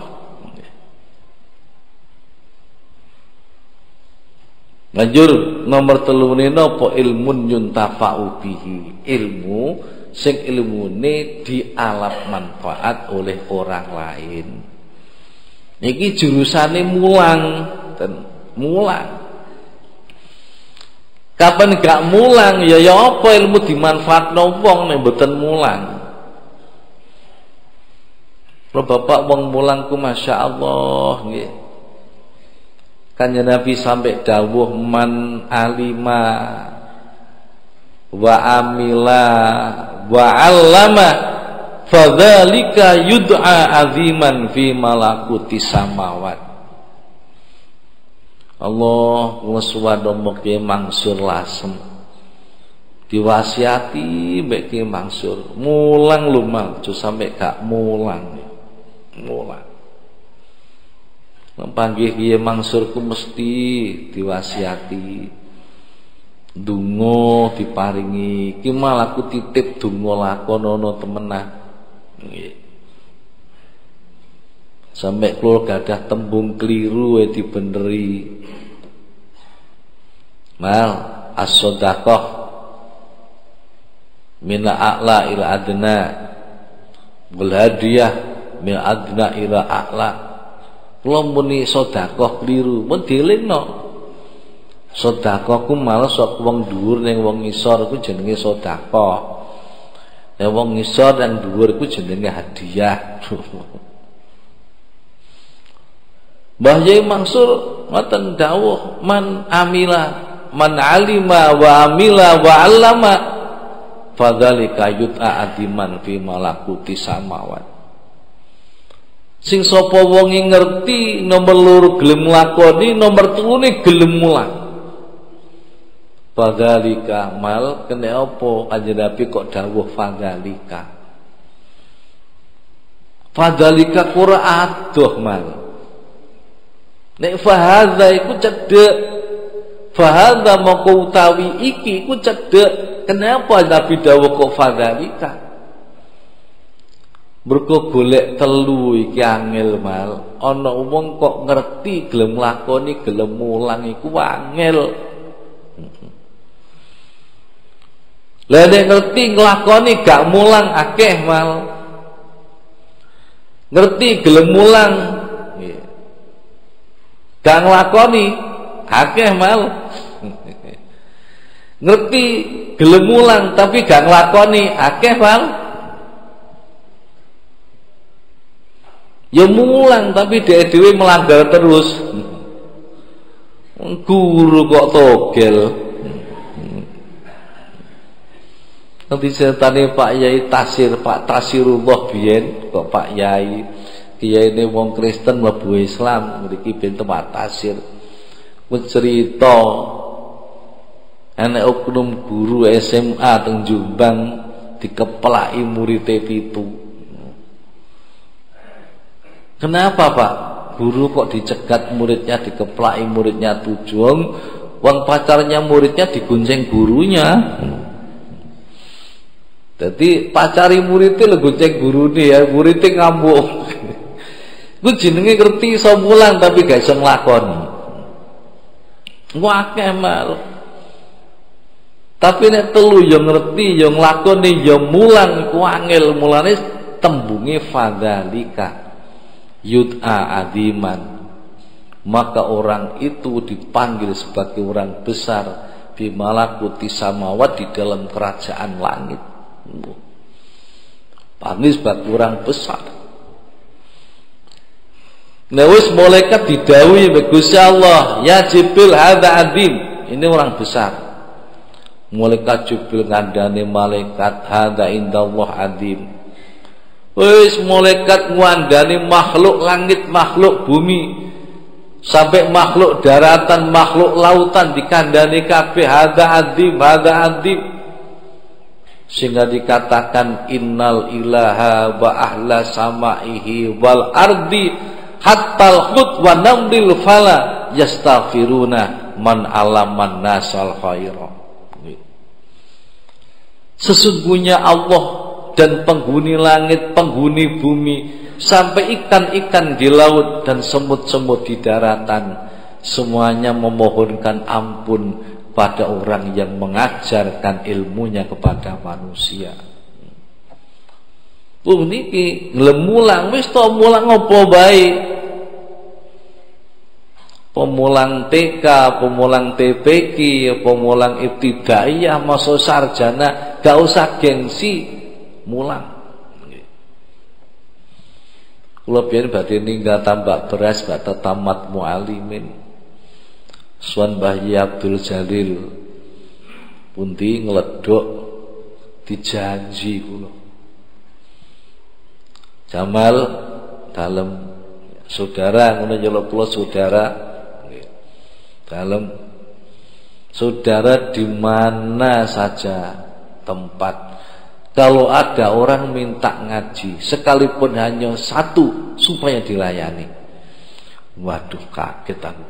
Lanjur nomor 3 napa ilmun yuntafa'u bihi. Ilmu sing ilmune dialap manfaat oleh orang lain. Niki jurusane mulang dan mulang. Kapan gak mulang ya apa ilmu dimanfaatno wong nek mboten mulang. Kalau bapak wong mulang ku Masya Allah nggih. Kanjeng Nabi sampai dawuh man alima wa amila wa 'allama fadzalika yud'a aziman fi malakuti samawat. Allah nguswado Ki Mansur Lasem diwasiati mbek Ki Mansur mulang lu mal aja sampe gak mulang. Panggih Ki Mansur ku mesti diwasiati donga diparingi ki malah aku titip donga lakonono temenah nggih. Sampai keluar gadah tembung keliru dibeneri. Mal as-shadaqah min a'la ila adna wal hadiyah min adna ila a'la. Kula muni sedekah keliru, mun dielingno. Sedekah ku malah sok wong dhuwur ning wong ngisor ku jenenge sedekah. Nek wong ngisor dan dhuwur ku jenenge hadiah. Mbah Yai Mansur ngoten dawuh man alima wa amila wa 'allama fadzalika yut'a adiman fi malakuti samawat. Sing sapa wong ngerti nomor 2 gelem lakoni, nomor 3 gelem mulang. Fadzalika mal kene apa Kanjeng Nabi kok dawuh fadzalika. Fadzalika qura adoh mal. Nek fahadza iku cedhek. Fahadza moko utawi iki iku cedhek. Kenapa Nabi dawuh kok fadzalika? Mergo golek telu iki angel mal. Ana wong kok ngerti gelem lakoni gelem mulang iku angel. Lah nek ngerti nglakoni gak mulang akeh mal. Ngerti gelem mulang gak nglakoni akeh mal. Ngerti gelem mulang tapi gak nglakoni akeh mal. Ya mulang tapi dhewe melanggar terus. Guru kok togel. Nanti ceritane Pak Yai Tasir, Pak Tasirullah biyen kok Pak Yai Kiai ini wong Kristen mlebu Islam mriki ben Pak Tasir. Wis cerita ana oknum guru SMA teng Jombang dikeplaki muridé 7. Kenapa Pak? Guru kok dicegat muridnya, dikeplaki muridnya 7? Wong pacarnya muridnya digonceng gurunya. Jadi pacari muridnya lho gonceng gurune ya, muridnya ngamuk. Ku jenenge ngerti iso mulang tapi gak iso nglakoni. Ku akeh mal. Tapi nek telu ya ngerti, ya nglakoni, ya mulang iku angel. Mulane tembunge fadzalika yud'a adiman. Maka orang itu dipanggil sebagai orang besar fi malakuti samawat di dalam kerajaan langit. Panggil sebagai orang besar. Nah wis malaikat didhawuhi mbek Gusti Allah, ya Jibril hadza adzim. Ini orang besar. Malaikat Jibril ngandane malaikat hadza indallah adzim. Wis malaikat ngandane makhluk langit, makhluk bumi, sampai makhluk daratan, makhluk lautan dikandani kabeh hadza adzim, hadza adzim. Sehingga dikatakan innal ilaha wa ahla samaihi wal ardi hatta khut wa namlil fala yastaghfiruna man alaman nasal khaira. Sesungguhnya Allah dan penghuni langit, penghuni bumi, sampai ikan-ikan di laut dan semut-semut di daratan, semuanya memohonkan ampun pada orang yang mengajarkan ilmunya kepada manusia. Niki nglemulang wis to mulang apa bae. Pemulang TK, pemulang TPQ, pemulang ibtidaiyah, masuk sarjana, gak usah gengsi mulang. Kula biyen badhe ninggal tambak beras gak tamat mualimin. Suwan Mbah Abdul Jalil pundi ngledok dijanji kula. Jamal dalem saudara ngono nyeluk kula saudara dalem saudara di mana saja tempat, kalau ada orang minta ngaji sekalipun hanya satu supaya dilayani. Waduh kaget aku.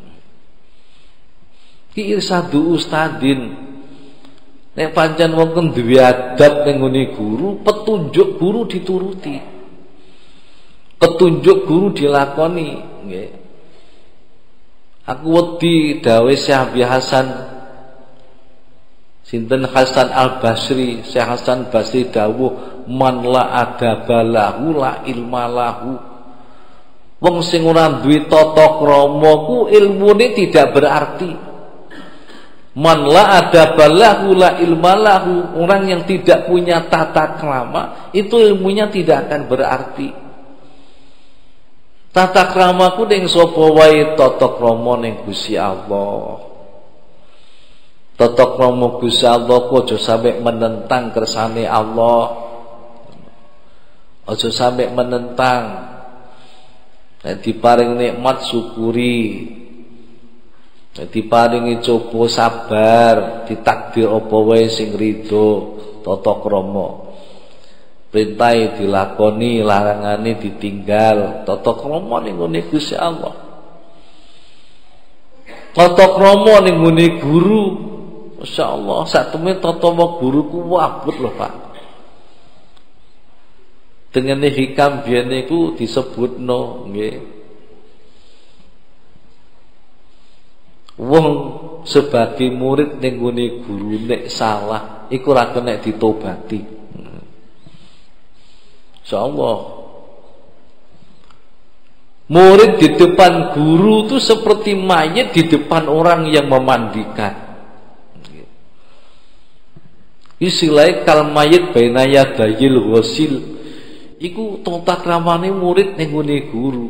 Ki irsadu ustadin nek pancen wong duwe adab ning ngene guru, petunjuk guru dituruti, petunjuk guru dilakoni nggih. Aku wedi dawuh Syekh Hasan sinten Hasan Al-Basri, Syekh Hasan Basri dawuh man la adaba lahu la ilma lahu. Wong sing ora duwe tata krama ku ilmune tidak berarti. Man la adaba lahu la ilma lahu. Orang yang tidak punya tata krama itu ilmunya tidak akan berarti. Tata krama ku ning sapa wae? Tata krama ning Gusti Allah. Tata krama Gusti Allah ku aja sampai menentang kersane Allah. Aja sampai menentang. Nek diparing nikmat syukuri. Diparingi coba sabar, ditakdir apa wae sing ridho, tata krama. Perintah dilakoni, larangane ditinggal, tata krama ning ngene Gusti Allah. Tata krama ning ngene guru, masyaallah, sak temene tata guruku wabut lho, Pak. Dengene hikam biyen niku disebutno nggih. Wong sebagai murid ning gone guru nek salah iku ora kena ditobati. Insyaallah. Murid di depan guru itu seperti mayit di depan orang yang memandikan. Istilahnya kal mayit baina yadayil ghusil. Iku tata kramane murid ning gone guru.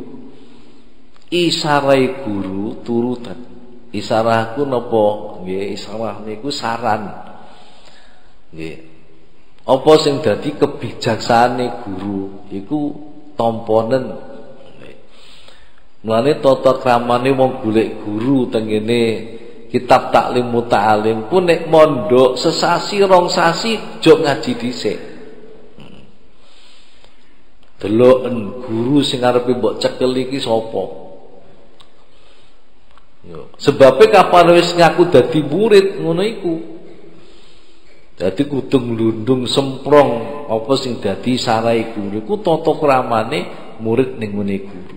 Isarai guru turutan. Isarahku napa? Nggih, isarah niku saran. Nggih. Apa sing dadi kebijaksanane guru iku tamponen. Mulane tata kramane wong golek guru tengene kitab taklim muta'alim ku nek mondok sesasi rong sasi jog ngaji dhisik. Deloken guru sing arepe mbok cekel iki sapa? Sebabnya kapan wis ngaku dadi murid ngono iku. Dadi kudu nglundung semprong apa sing dadi sarai guru iku tata kramane murid ning ngene guru.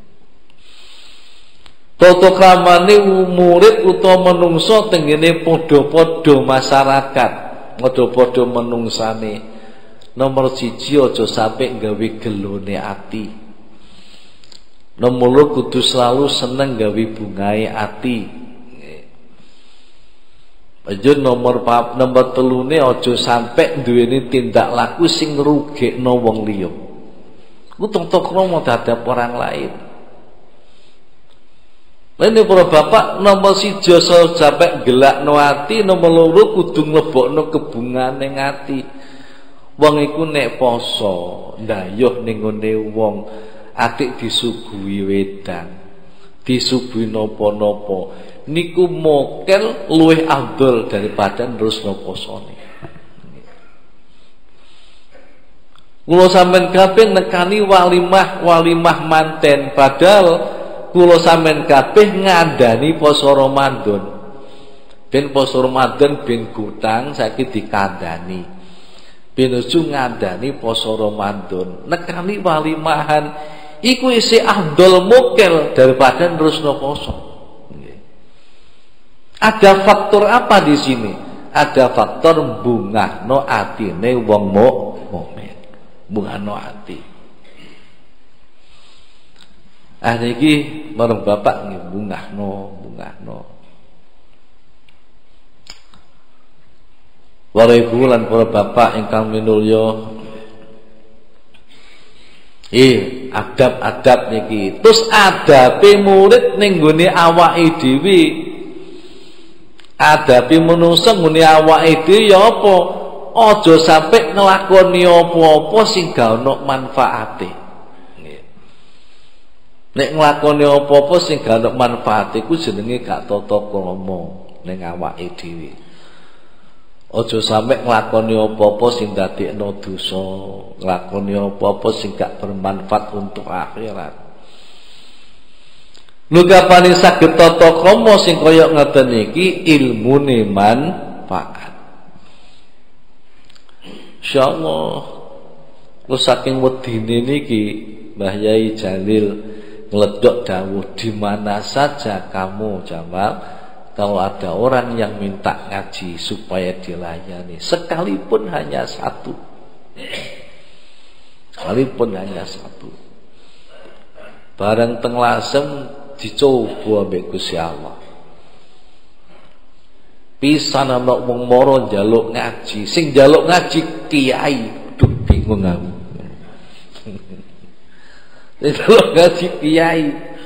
Tata kramane murid utawa menungso tengene padha-padha masyarakat, padha-padha menungsane. Nomor 1 aja sampe gawe gelone ati. Nomor 2 kudu selalu seneng gawe bungae ati. Aja nomor 3 aja sampe duweni tindak laku sing ngrugekno wong liya. Ku tata krama dadap orang lain. Lene para bapak nomor 1 sampai gelakno ati, nomor 2 kudu nglebokno kebungane ati. Wong iku nek poso ndayuh ning ngene wong atik disuguhi wedang, disuguhi napa-napa, niku mokel luwih afdol daripada nerusno posone. Kula sampean kabeh nekani walimah manten, padahal kula sampean kabeh ngandani poso Ramadan. Ben poso Ramadan ben gutang saiki dikandani. Pinuju ngandani poso Ramadan, nekani walimahan iku isih afdol mokel daripada nerusno poso. Ada faktor apa di sini? Ada faktor bungahno atine wong mukmin. Bungahno ati. Niki marang bapak nggih bungahno. Para ibu lan para bapak ingkang minulya, adab-adab niki. Terus adabe murid ning nggone awake dhewe. Adabe manungsa nggone awake dhewe ya apa? Aja sampai nglakoni apa-apa sing gak ono manfaate. Nggih. Nek nglakoni apa-apa sing gak ono manfaate ku jenenge gak tata krama ning awake dhewe. Aja sampai nglakoni apa-apa sing dadekno dosa, nglakoni apa-apa sing gak bermanfaat untuk akhirat. Lha kapane saged tata krama sing kaya ngoten iki ilmune manfaat. Insyaallah lu saking wedine niki Mbah Yai Jalil ngledok dawuh, di mana saja kamu Jamal, kalau ada orang yang minta ngaji supaya dilayani, sekalipun hanya satu, barang teng lasem dicoba ambek Gusti Allah. Pisan ana wong mara njaluk ngaji, sing njaluk ngaji kiai, duh bingung aku. Njaluk ngaji kiai.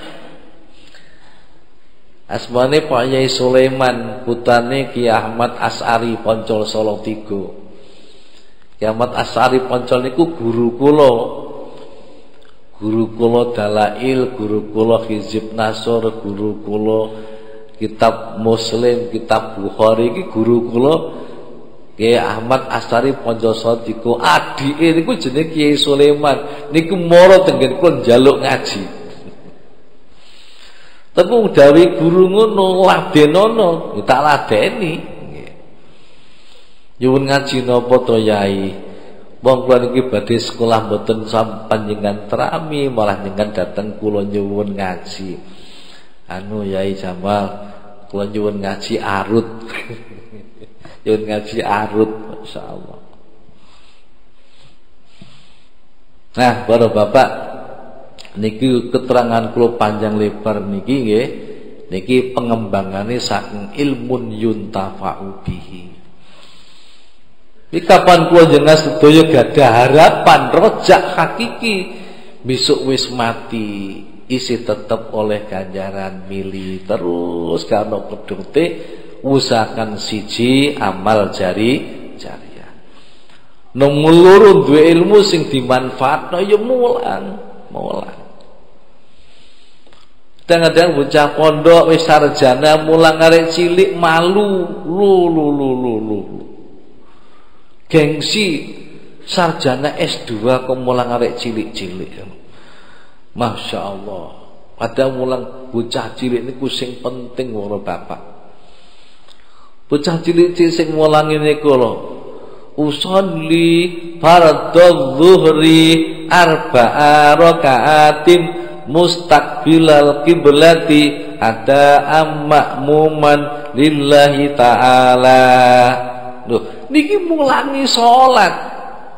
Asmane Pak Yai Sulaiman, putrane Ki Ahmad As'ari Poncol Solo 3. Ki Ahmad As'ari Poncol niku guru kula. Guru kula Dalail, guru kula Hizib Nasr, guru kula Kitab Muslim, Kitab Bukhari iki guru kula Ki Ahmad As'ari Poncol Solo 3. Adike niku jenenge Ki Sulaiman. Niku mara tenggen kula njaluk ngaji. Tapi dawi guru ngono ladenono, tak ladeni. Nyuwun ngaji napa to Yai? Wong kula niki badhe sekolah mboten panjenengan trami, malah jenengan dateng kula nyuwun ngaji. Yai Jamal, kula nyuwun ngaji arut. Nyuwun ngaji arut, masyaallah. Nah, para bapak, niki keterangan kula panjang lebar niki nggih, niki pengembangane saking ilmun yuntafa'u bihi. Iki kapan kula jenengan sedaya gadah harapan rojak hakiki besok wis mati isi tetep oleh ganjaran mili terus kalau kedute usahakan siji amal jariyah. Nomor loro duwe ilmu sing dimanfaatno ya mulang. Kadang-kadang bocah pondok wis sarjana mulang arek cilik malu lu. Gengsi sarjana S2 kok mulang arek cilik-cilik. Masya Allah. Padahal mulang bocah cilik niku sing penting wong bapak. Bocah cilik-cilik sing mulang niku lho. Usolli fardhu zuhri arba'a raka'atin mustaqbilal qiblati ada ma'muman lillahi ta'ala. Loh, niki mulangi salat.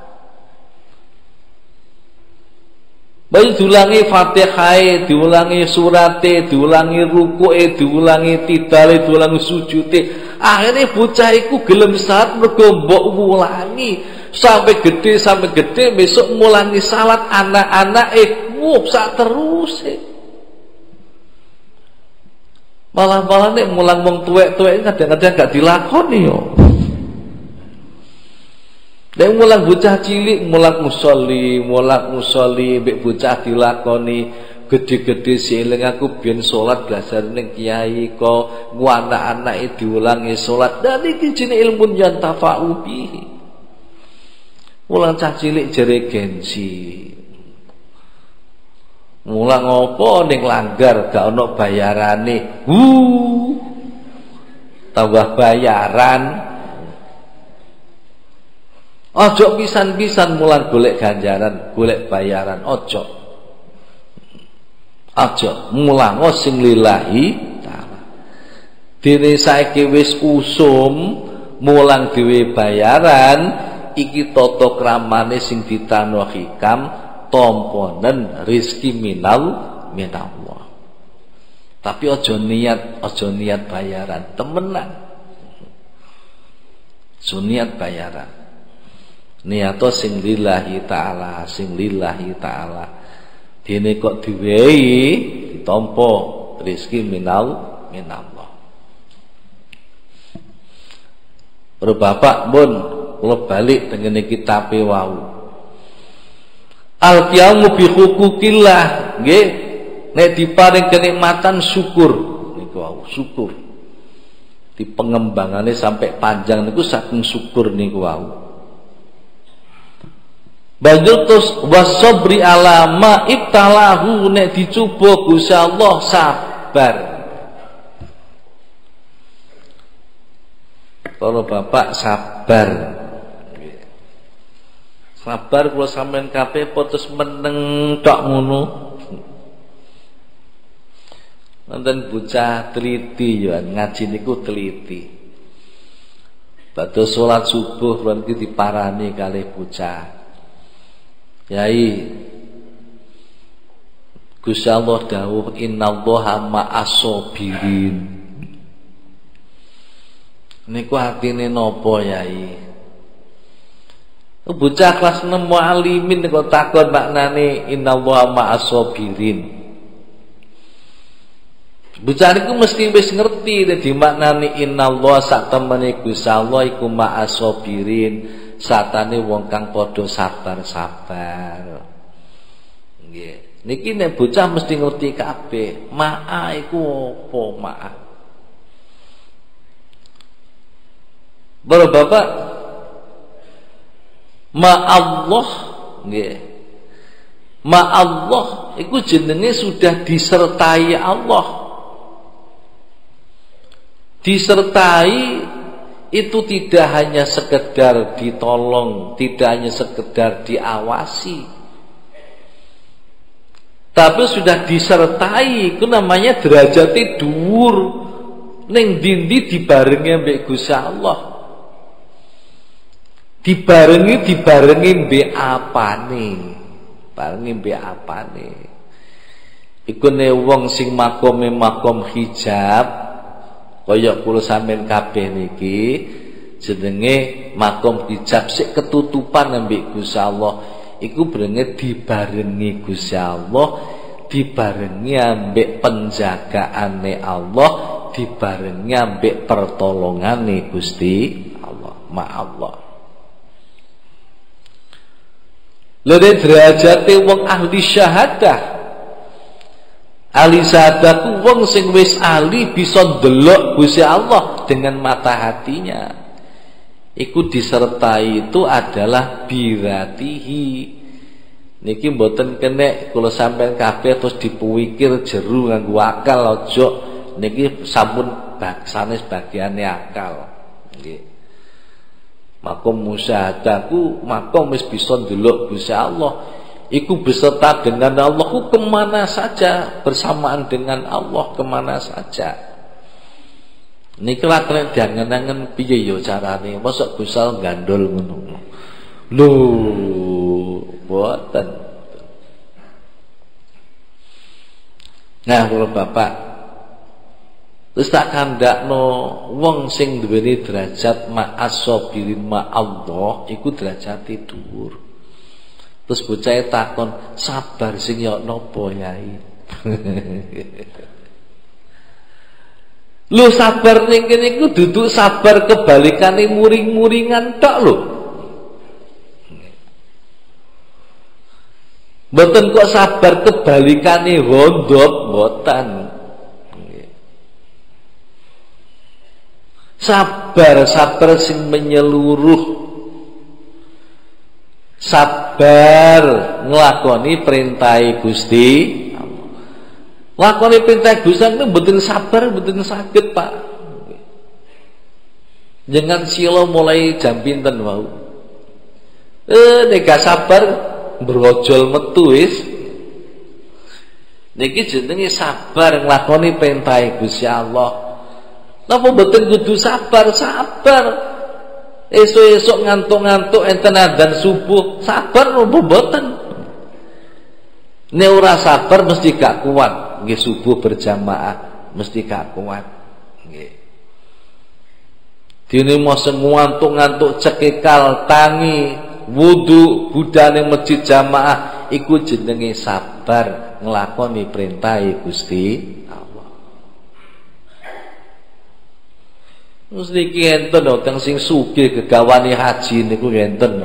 Bayi diulangi Fatihah, diulangi surate, diulangi rukuke, diulangi tidale, diulangi sujute. Akhirnya bocah iku gelem salat mergo mbok mulangi sampai gede besok mulangi salat anak-anak sak terus. Malah nek mulang wong tuwek-tuwek kadang-kadang gak dilakoni yo. Nek mulang bocah cilik mulang musolli mbek bocah dilakoni, gede-gede sieling aku biyen salat belajar ning kiai kok anak-anake diulangi salat. Dan iki jenenge ilmu yang tafa'u bihi. Mulang cah cilik jere gengsi. Mulang apa ning langgar gak ono bayarane. Tambah bayaran. Ojo pisan-pisan mulang golek ganjaran, golek bayaran, ojo. Aja mulang sing lillahi taala. Dene saiki wis usum mulang dhewe bayaran, iki tata kramane sing ditano hikam tamponen rezeki minallah. Tapi aja niat bayaran, temenan. Aja niat bayaran. Niato sing lillahi taala, Dene kok diwehi ditampa rezeki minallah. Para bapak pun kula balik dengan kitabe wau. Al-qiyamu bi hukukillah, nggih. Nek diparing kenikmatan syukur niku wau, syukur. Di pengembangane sampai panjang niku saking syukur niku wau. Banjur terus wasabri alama ibtalahu, nek dicoba Gusti Allah sabar. Para bapak sabar. Sabar kula sampean kabeh terus meneng tok ngono. Wonten bocah teliti ya ngaji niku teliti. Badhe salat subuh lan iki diparani kalih bocah. Yai, Gusti Allah dawuh innallaha ma'as-sabirin. Niku artine napa, Yai? Bocah kelas 6 mualimin kok takon maknane innallaha ma'as-sabirin. Bocah niku mesti wis ngerti nek dimaknani innallaha sak temene Gusti Allah iku ma'as-sabirin. Satane wong kang padha sabar-sabar. Nggih. Niki nek bocah mesti ngerti kabeh. Ma'a iku apa ma'a? Bapak ma'allah nggih. Ma'allah iku jenenge sudah disertai Allah. Disertai itu tidak hanya sekedar ditolong, tidak hanya sekedar diawasi, tapi sudah disertai. Itu namanya derajate dhuwur. Ning ndi dibarengi mbek Gusti Allah. Dibarengi mbek apane? Barengi mbek apane? Iku ne wong sing makome makom hijab. Kaya kula sampean kabeh niki jenenge makom hijab sik ketutupan ambek Gusti Allah. Iku brenge dibarengi Gusti Allah, dibarengi ambek penjagaane Allah, dibarengi ambek pertolongane Gusti Allah. Ma'allah. Lha derajate wong ahli syahadah. Ahli syahadah ku wong sing wis ahli bisa ndelok Gusti Allah dengan mata hatinya. Iku disertai itu adalah biratihi. Niki mboten kenek kula sampean kabeh terus dipikir jeru nganggo akal aja. Niki sampun sanes bagiane akal. Nggih. Makom musyahadah ku makom wis bisa ndelok Gusti Allah. Iku beserta dengan Allah ku kemana saja, bersamaan dengan Allah kemana saja. Niki lak nek diangen-angen piye ya carane? Mosok Gusal gandol ngono. Lho, boten. Nah, kula Bapak terus tak kandakno wong sing duweni derajat ma'as-sabirin ma'allah iku derajate dhuwur. Terus bocah takon, sabar sing ya napa Yai? Lu sabar ning kene iku duduk sabar kebalikane muring-muringan tok lho. Mboten kok sabar kebalikane hondop mboten. Sabar sing menyeluruh. Sabar nglakoni perintah Gusti. Nglakoni perintah Gusti itu mboten sabar, mboten saged, Pak. Jangan sila mulai jam pinten wau. Nek gak sabar brojol metu wis. Niki jenenge sabar nglakoni perintah Gusti Allah. Napa mboten kudu sabar? Sabar. Esuk-esuk ngantuk-ngantuk enten adzan subuh, sabar napa mboten? Nek ora sabar mesti gak kuat. Nggih subuh berjamaah mesti gak kuat. Nggih. Dene mosok ngantuk-ngantuk cekikal tangi wudu budane masjid jamaah iku jenenge sabar nglakoni perintah Gusti Allah. Terus niki enten teng sing sugih gegawani haji niku enten.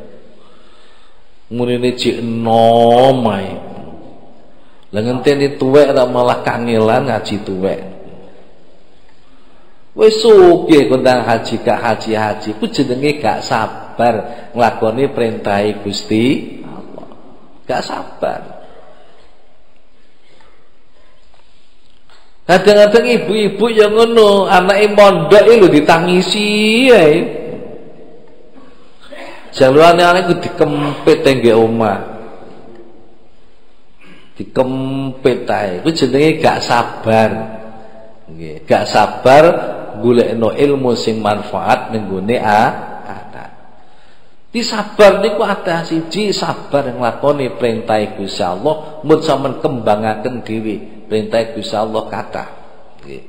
Munine cek enom ae. Lah ngenteni tuwek ra malah kangelan ngaji tuwek. Wis sugih kondang haji gak haji-haji ku jenenge gak sabar nglakoni perintah Gusti Allah. Gak sabar. Kadang-kadang ibu-ibu yang ngono, anake mondok lho ditangisi ae. Jalurane anak iku dikempit nggih omah. Dikempit ae. Ku jenenge gak sabar. Nggih, gak sabar golekno ilmu sing manfaat ning gone anak. Disabar niku ada siji sabar nglakoni perintah Gusti Allah, mun sampean kembangaken dhewe. Perintah Gusti Allah kathah. Nggih.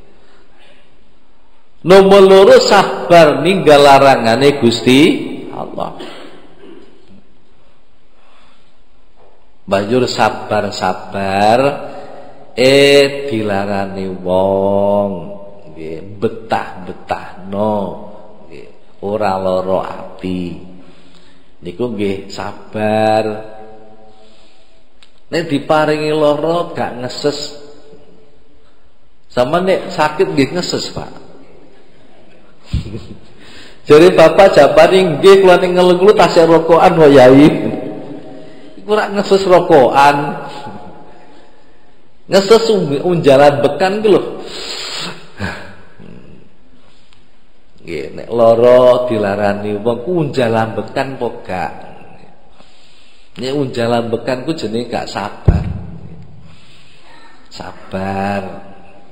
Nomor loro sabar ninggal larangane Gusti Allah. Banjur sabar-sabar dilarani wong, nggih, betah-betahno, nggih, ora lara ati. Niku nggih sabar. Nek diparingi lara gak ngeses. Sama nek sakit nggih ngeses, Pak. Jadi bapak jabari nggih kula ning ngelung-ngelung tasih rokokan wae yai. Iku ora ngeses rokokan. Ngeses unjalan bekan ku lho. Nggih, nek lara dilarani wong ku unjalan bekan apa gak? Nek unjalan bekan ku jenenge gak sabar. Sabar.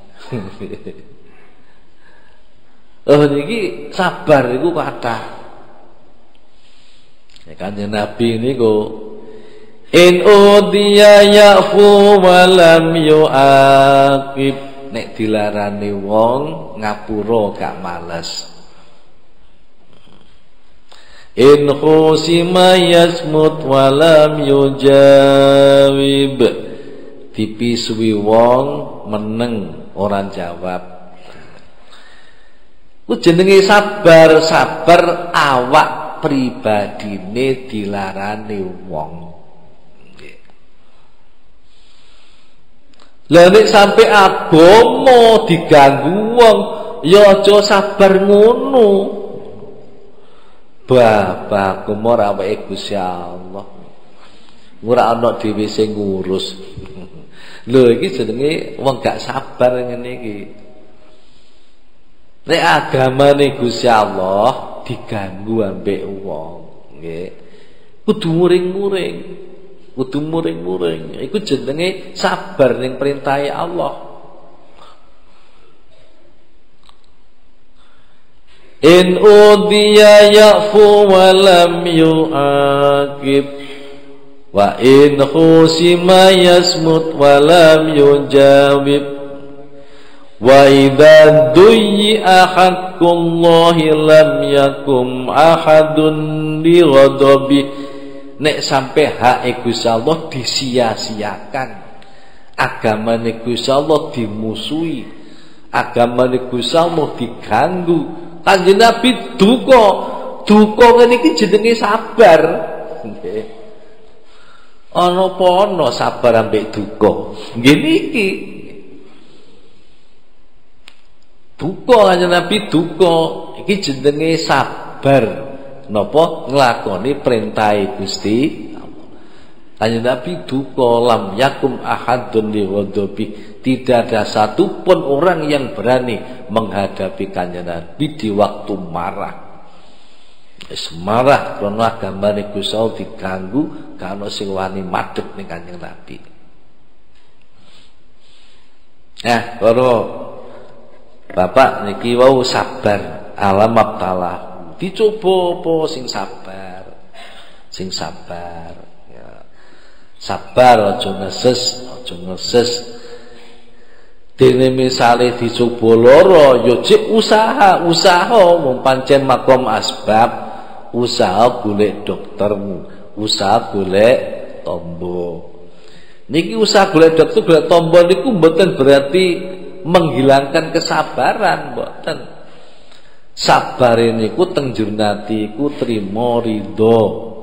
Oh niki sabar niku kathah. Ya Kanjeng Nabi niku in udiya ya'fu wa lam yu'aqib. Nek dilarani wong ngapura gak males. In khusima yasmut wa lam yujawib. Dipisui wong meneng orang jawab. Ku jenenge sabar, sabar awak pribadine dilarani wong. Lah nek sampe agama diganggu wong, ya aja sabar ngono. Bapak ora awake Gusti Allah. Ora ana dhewe sing ngurus. Lho iki jenenge wong gak sabar ngene iki. Nek agamane Gusti Allah diganggu ambek wong, nggih. Kudu muring-muring. Kudu muring-muring. Iku jenenge sabar ning perintah Allah. In udiya ya'fu wa lam yu'aqib. Wa in khusima yasmut wa lam yujawib. Wa idza duyi'a haqqullahi lam yakum ahadun li ghadabi. Nek sampai hak Gusti Allah disia-siakan, agamane Gusti Allah dimusuhi, agamane Gusti Allah diganggu. Kanjeng Nabi duka. Duka ngene iki jenenge sabar. Nggih. Ana apa ana sabar ambek duka. Ngene iki. Duka Kanjeng Nabi duka. Iki jenenge sabar. Napa nglakoni perintahe Gusti Kanjeng Nabi duka lam yakum ahadun li ghadabi. Tidak ada satupun orang yang berani menghadapi Kanjeng Nabi di waktu marah. Wis marah karena agamane Gusti Allah diganggu, gak ono sing wani madhep ning Kanjeng Nabi. Karo Bapak niki wau sabar alam abtalah. Dicoba apa sing sabar. Sing sabar. Sabar aja ngeses. Dene misale dicoba lara ya cek usaha wong pancen makom asbab, usaha golek doktermu, usaha golek tombo. Niki usaha golek dokter golek tombo niku mboten berarti menghilangkan kesabaran, mboten. Sabar niku teng jurnati iku trimo ridho.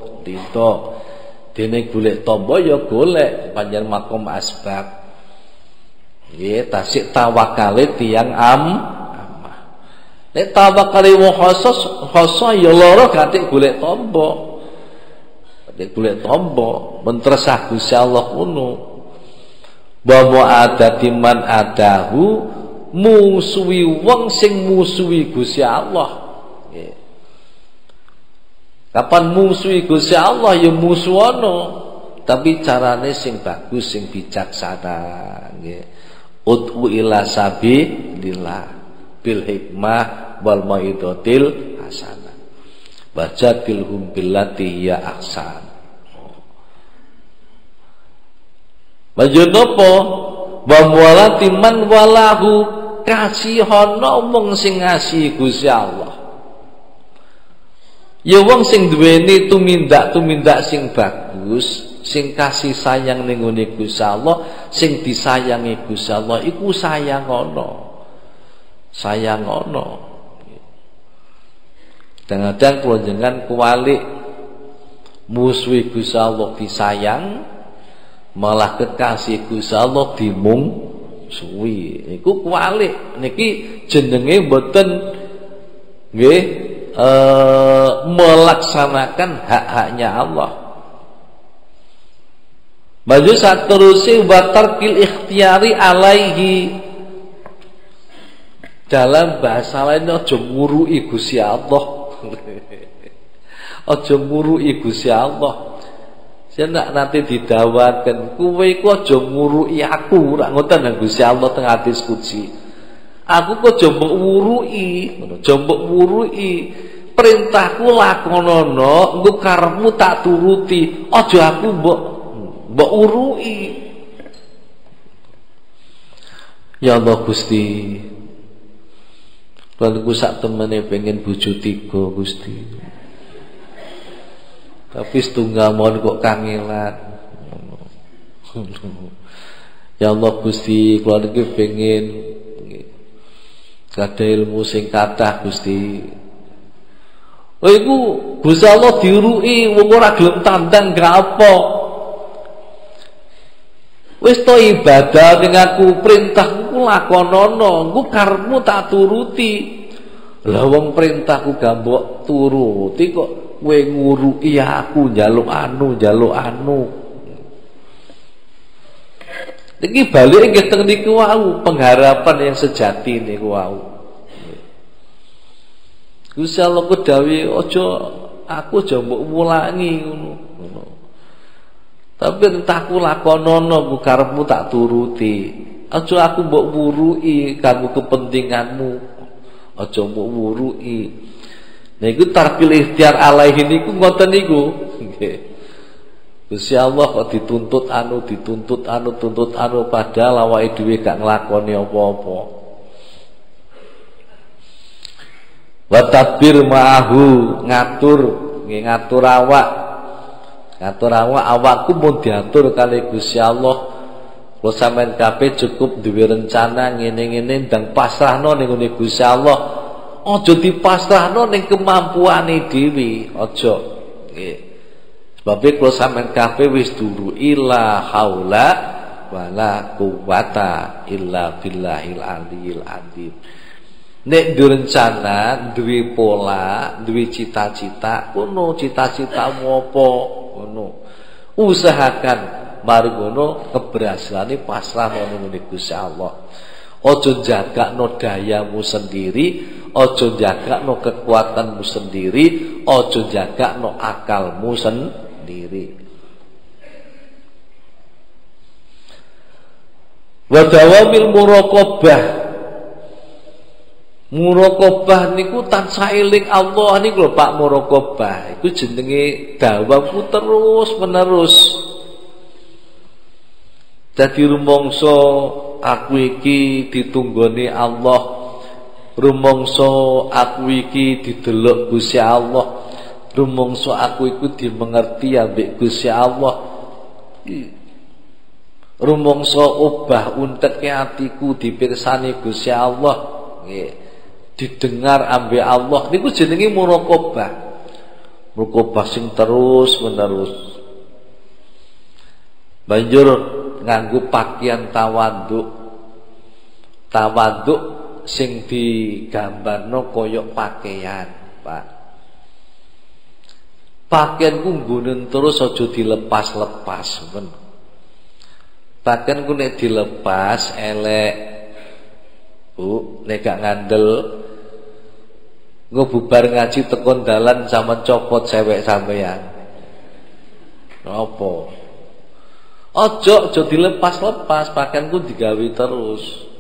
Dene golek tombo ya golek panjen makom asbab. Nggih, tasik tawakale tiyang amah. Nek tawakale wong khoso ya lara gatik golek tombo. Gatik golek tombo, mentresah Gusti Allah ngono. Wa adati man adahu musuhi wong sing musuhi Gusti Allah. Nggih. Kapan musuhi Gusti Allah ya musuhono, tapi carane sing bagus, sing bijaksana, nggih. Ud'u ila sabilillah bil hikmah wal mau'izatil hasanah. Wajadilhum billati hiya ahsan. Majunopo wa walati man walahu kasihana wong sing ngasihi Gusti Allah. Ya wong sing duweni tumindak sing bagus, sing kasih sayang ning ngene Gusti Allah, sing disayangi Gusti Allah iku sayangono. Kadang-kadang kula jenengan kuwalik musuhi Gusti Allah disayang, malah kekasih Gusti Allah dimungsuhi. Iku kuwalik. Niki jenenge mboten nggih melaksanakan hak-haknya Allah. Baju saterusé wa tarkil ikhtiyari alaihi. Dalam bahasa lain aja ngurui Gusti Allah. Aja ngurui Gusti Allah. Yen nanti didawaken kowe iku aja ngurui aku, ora ngoten nang Gusti Allah teng hadis qudsi. Aku kok aja mbok ngurui, ngono, aja mbok ngurui. Perintahku lakonono, engko karepmu tak turuti. Aja aku mbok urui. Ya Allah Gusti, kalau sak temene pengen bojo 3 Gusti, tapi setunggal mohon kok kangelan. Ya Allah Gusti, kalau iki pengen ada ilmu sing kathah Gusti. Oh iku Gusti Allah diurui wong ora gelem tandang gak apa. Wis to ibadah ning aku, perintahku lakonono, engko karepmu tak turuti. Lah wong perintahku gak mbok turuti kok kowe ngurui aku njaluk anu. Iki balik nggih teng niku wau, pengharapan yang sejati niku wau. Gusti Allah kedawi aja aku aja mbok mulangi ngono. Tapi entahku lakonono ku karepmu tak turuti. Aja aku mbok wurui kanggo kepentinganmu. Aja mbok wurui. Niku tarkil ikhtiar alaihi niku ngoten niku. Nggih. Gusti Allah kok dituntut anu padahal awake dhewe gak nglakoni apa-apa. Wa tadbir ma'ahu, ngatur awak. Ngatur awakku mun diatur kali Gusti Allah Kula sampean kabeh cukup duwe rencana ngene-ngene ndang pasrahno ning ngene Gusti Allah. Aja dipasrahno ning kemampuane dhewe, aja. Nggih. Sebab kula sampean kabeh wis duru ila haula wala quwata illa billahil aliyil azim. Nek direncana, duwe pola, duwe cita-cita, ngono cita-citamu apa? Ngono. Usahakan mari ngono keberhasilane pasrah nang Gusti Allah. Aja jagakno dayamu sendiri, aja jagakno kekuatanmu sendiri, aja jagakno akalmu sendiri. Wa dawamil muraqabah. Muraqabah niku tansah eling Allah niku lho Pak muraqabah. Iku jenenge dawamku terus menerus. Dadi rumangsa aku iki ditunggoni Allah. Rumangsa aku iki didelok Gusti Allah. Rumangsa aku iku dimengerti ambek Gusti Allah. Rumangsa obah unteke atiku dipirsani Gusti Allah. Nggih. Didengar ambek Allah niku jenenge muraqabah. Muraqabah sing terus menerus. Banjur nganggo pakaian tawaduk. Tawaduk sing digambarno kaya pakaian, Pak. Pakaianku nggunen terus aja dilepas-lepas, men. Pakaianku nek dilepas elek. Nek gak ngandel bubar ngaji tekon dalan sama copot cewek sampean. Apa? Ojo dilepas-lepas, pakaianku digawe terus.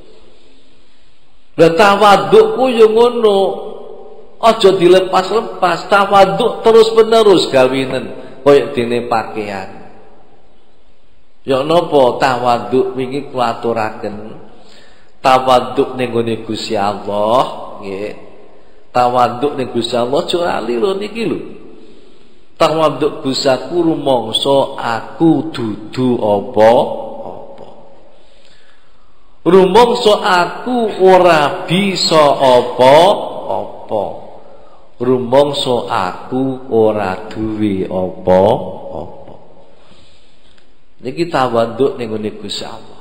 Lah tawadukku yo ngono. Ojo dilepas-lepas, tawaduk terus-menerus gawinen koyo dene pakaian. Ya napa tawaduk wingi kula aturaken. Tawaduk ning gone Gusti Allah, nggih. Tawaduk ning Gusti Allah aja lali lho niki lho. Tawaduk gusaku rumangsa aku dudu apa-apa. Rumangsa aku ora bisa apa-apa. Rumangsa aku ora duwe apa-apa. Niki tawaduk ning ngene Gusti Allah.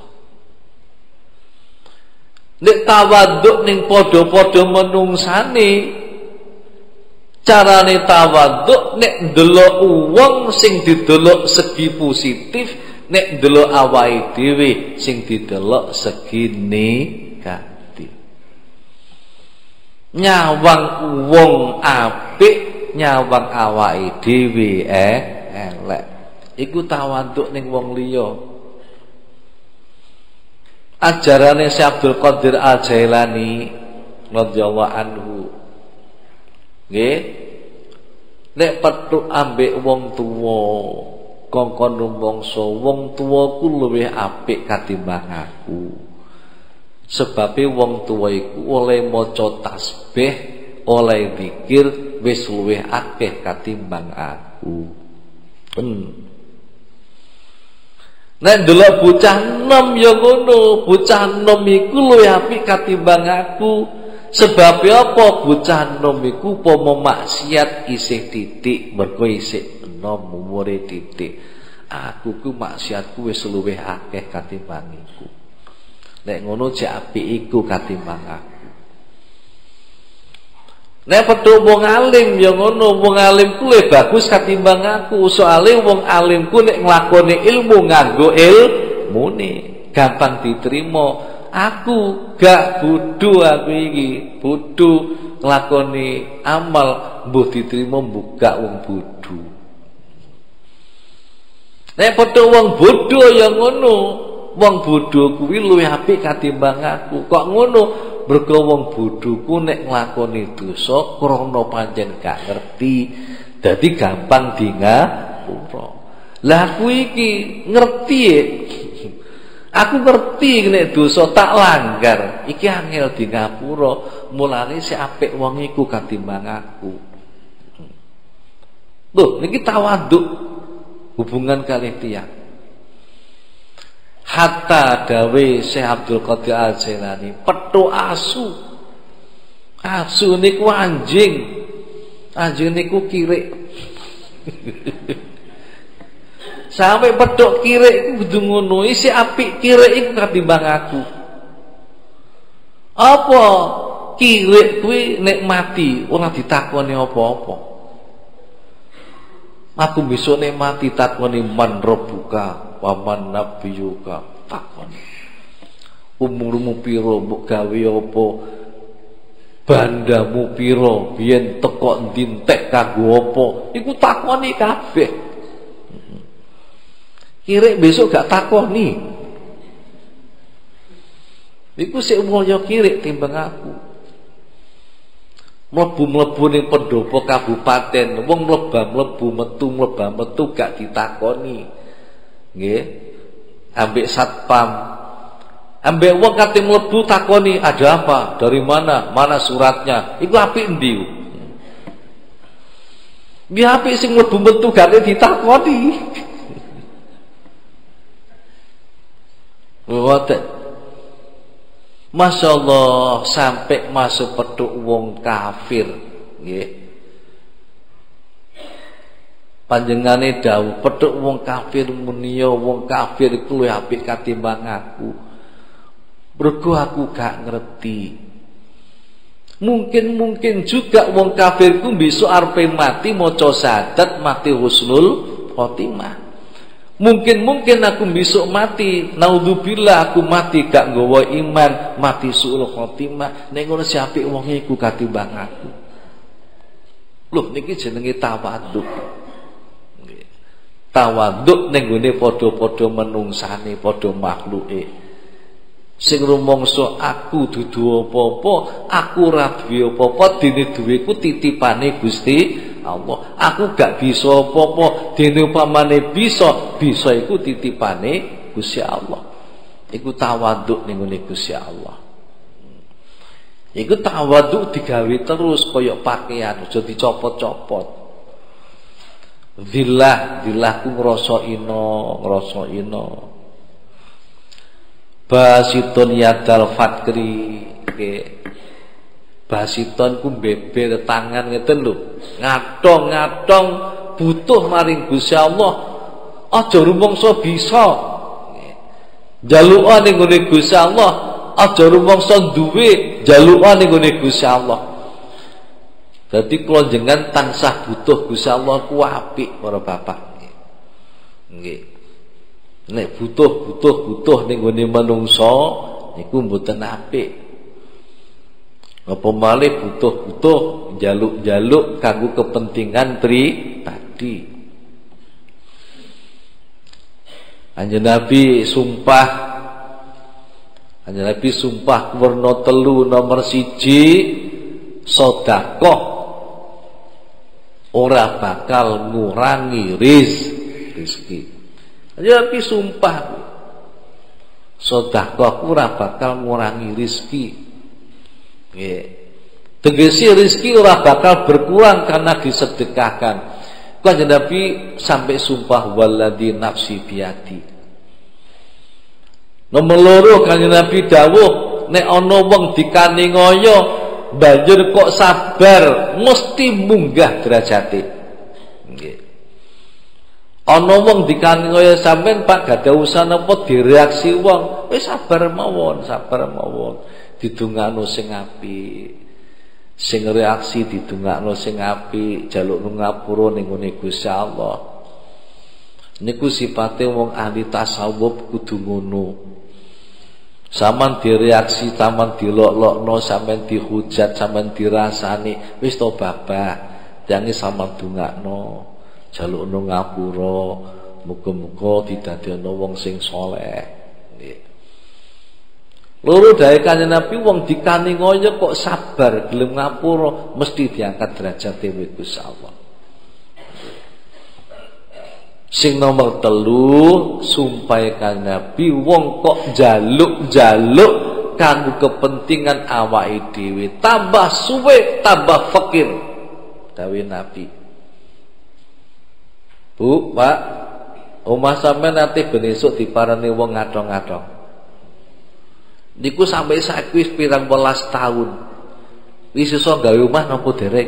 Nek tawaduk ning padha-padha menungsane, carane tawaduk nek ndelok wong sing didelok segi positif, nek ndelok awake dhewe sing didelok segi negatif. Nyawang wong apik, nyawang awake dhewe elek. Iku tawaduk ning wong liya. Ajarane Syekh Abdul Qadir Al-Jailani radhiyallahu anhu. Nggih. Nek petuk ambek wong tuwa, kongkon rumangsa wong tuwaku luwih apik katimbang aku. Sebabe wong tuwa iku oleh maca tasbih, oleh zikir wis luwih akeh katimbang aku. Nek ndelok bocah enom ya ngono, bocah enom iku luwih apik katimbang aku. Sebab apa? Bocah enom iku pomo maksiat isih titik, mergo isih enom umure titik. Aku ku maksiatku wis luwih akeh katimbang iku. Nek ngono jek apik iku katimbang aku. Nek petuk wong alim ya ngono, wong alim ku luwih bagus katimbang aku. Soale wong alim ku nek nglakoni ilmu nganggo ilmune gampang diterima. Aku gak bodho, aku iki bodho nglakoni amal mbuh diterima buka wong bodho. Nek petuk wong bodho ya ngono, wong bodho kuwi luwih apik katimbang aku. Kok ngono? Mergo wong bodhoku nek nglakoni dosa krana pancen gak ngerti, dadi gampang dingapura. Lah aku iki ngerti. Aku ngerti nek dosa tak langgar, iki angel dingapura, mulane sik apik wong iku katimbang aku. Lho, niki tawaduk hubungan kalih tiyang. hatta dawe Syekh Abdul Qadir Al-Jailani petuk asu. Asu niku anjing. Anjing niku kirik. Sampai petuk kirik iku kudu ngono, isi apik kirik iku katimbang aku. Apa kirik kuwi nek mati ora ditakoni apa-apa. Aku besok nek mati takoni man rabbuka wa man nabiyuka, takoni. Umurmu piro, mbok gawe apa? Bandamu piro, biyen teko ndintek kanggo apa? Iku takoni kabeh. Kirik besok gak takoni. Iku sik mulya kirik timbang aku. Mlebu-mlebu ning pendopo kabupaten, wong mlebu metu gak ditakoni. Nggih. Ambek satpam. Ambek wong kate mlebu takoni, "Ada apa? Dari mana? Mana suratnya?" Iku apik endi? Biar apik sing mlebu metu gak ditakoni. Ngoten. Masya Allah, sampai masuk petuk wong kafir, nggih. Panjenengane dawuh petuk wong kafir munia wong kafir iku luwih apik katimbang aku. Mergo aku gak ngerti. Mungkin juga wong kafir ku besok arepe mati maca syahadat mati husnul khotimah. Mungkin aku besok mati, naudzubillah aku mati gak nggawa iman, mati suul khotimah. Nek ngono si apik wong iku katimbang aku. Loh niki jenenge tawaduk. Nggih. Tawaduk ning gone padha-padha menungsane, padha makhluke. Sing rumangsa aku dudu apa-apa, aku ora duwe apa-apa, dene duweku titipane Gusti Allah. Aku gak bisa apa-apa, dene upamane bisa iku titipane Gusti Allah. Iku tawaduk ning ngene Gusti Allah. Iku tawaduk digawe terus kaya pakaian, aja dicopot-copot. Zillah ku ngrasa ina. Basitun yadal fakri, basiton ku beber tangan ngeten lho, ngatong butuh maring Gusti Allah. Aja rumangsa bisa. Jalukan ning gone Gusti Allah, aja rumangsa duwe, jalukan ning gone Gusti Allah. Dadi kula jenengan tansah butuh Gusti Allah ku apik para bapak. Nggih. Nek butuh ning gone manungsa niku mboten apik. Apa malih butuh jaluk kanggo kepentingan pribadi. Kanjeng Nabi sumpah warna 3 nomor 1 sedekah ora bakal ngurangi rezeki. Jadi sumpah sedekah ora bakal ngurangi rezeki. Nggih. Tegese rezeki ora bakal berkurang karena disedekahkan. Kanjeng Nabi sampai sumpah waladzi nafsi biyadi. Nomor 2 Kanjeng Nabi dawuh nek ana wong dikaningoyo banjur kok sabar mesti munggah derajate. Nggih. Ana wong dikaningoyo sampean Pak gak ada usaha napa direaksi wong, wis sabar mawon. Didongakno sing apik. Sing reaksi didongakno sing apik, jaluk ngapura ning ngene Gusti Allah. Niku sipate wong ahli tasawuf kudu ngono. Saman direaksi, saman dilok-lokno, sampean dihujat, sampean dirasani, wis to babah. Jange sampean dongakno, jalukno ngapura, muga-muga didadekno wong sing saleh. Loro dae Kanjeng Nabi wong dikaningoyo kok sabar gelem ngapura mesti diangkat derajate Gusti Allah. Sing nomor 3 sumpah Kanjeng Nabi wong kok jaluk kanggo kepentingan awake dhewe tambah suwe tambah fakir. Dawuh Nabi. Bu, Pak, Omah sampean nanti ben esuk diparani wong ngadong-ngadong. Niku sampai saiki wis pirang welas tahun. Wis iso gawe omah napa dereng?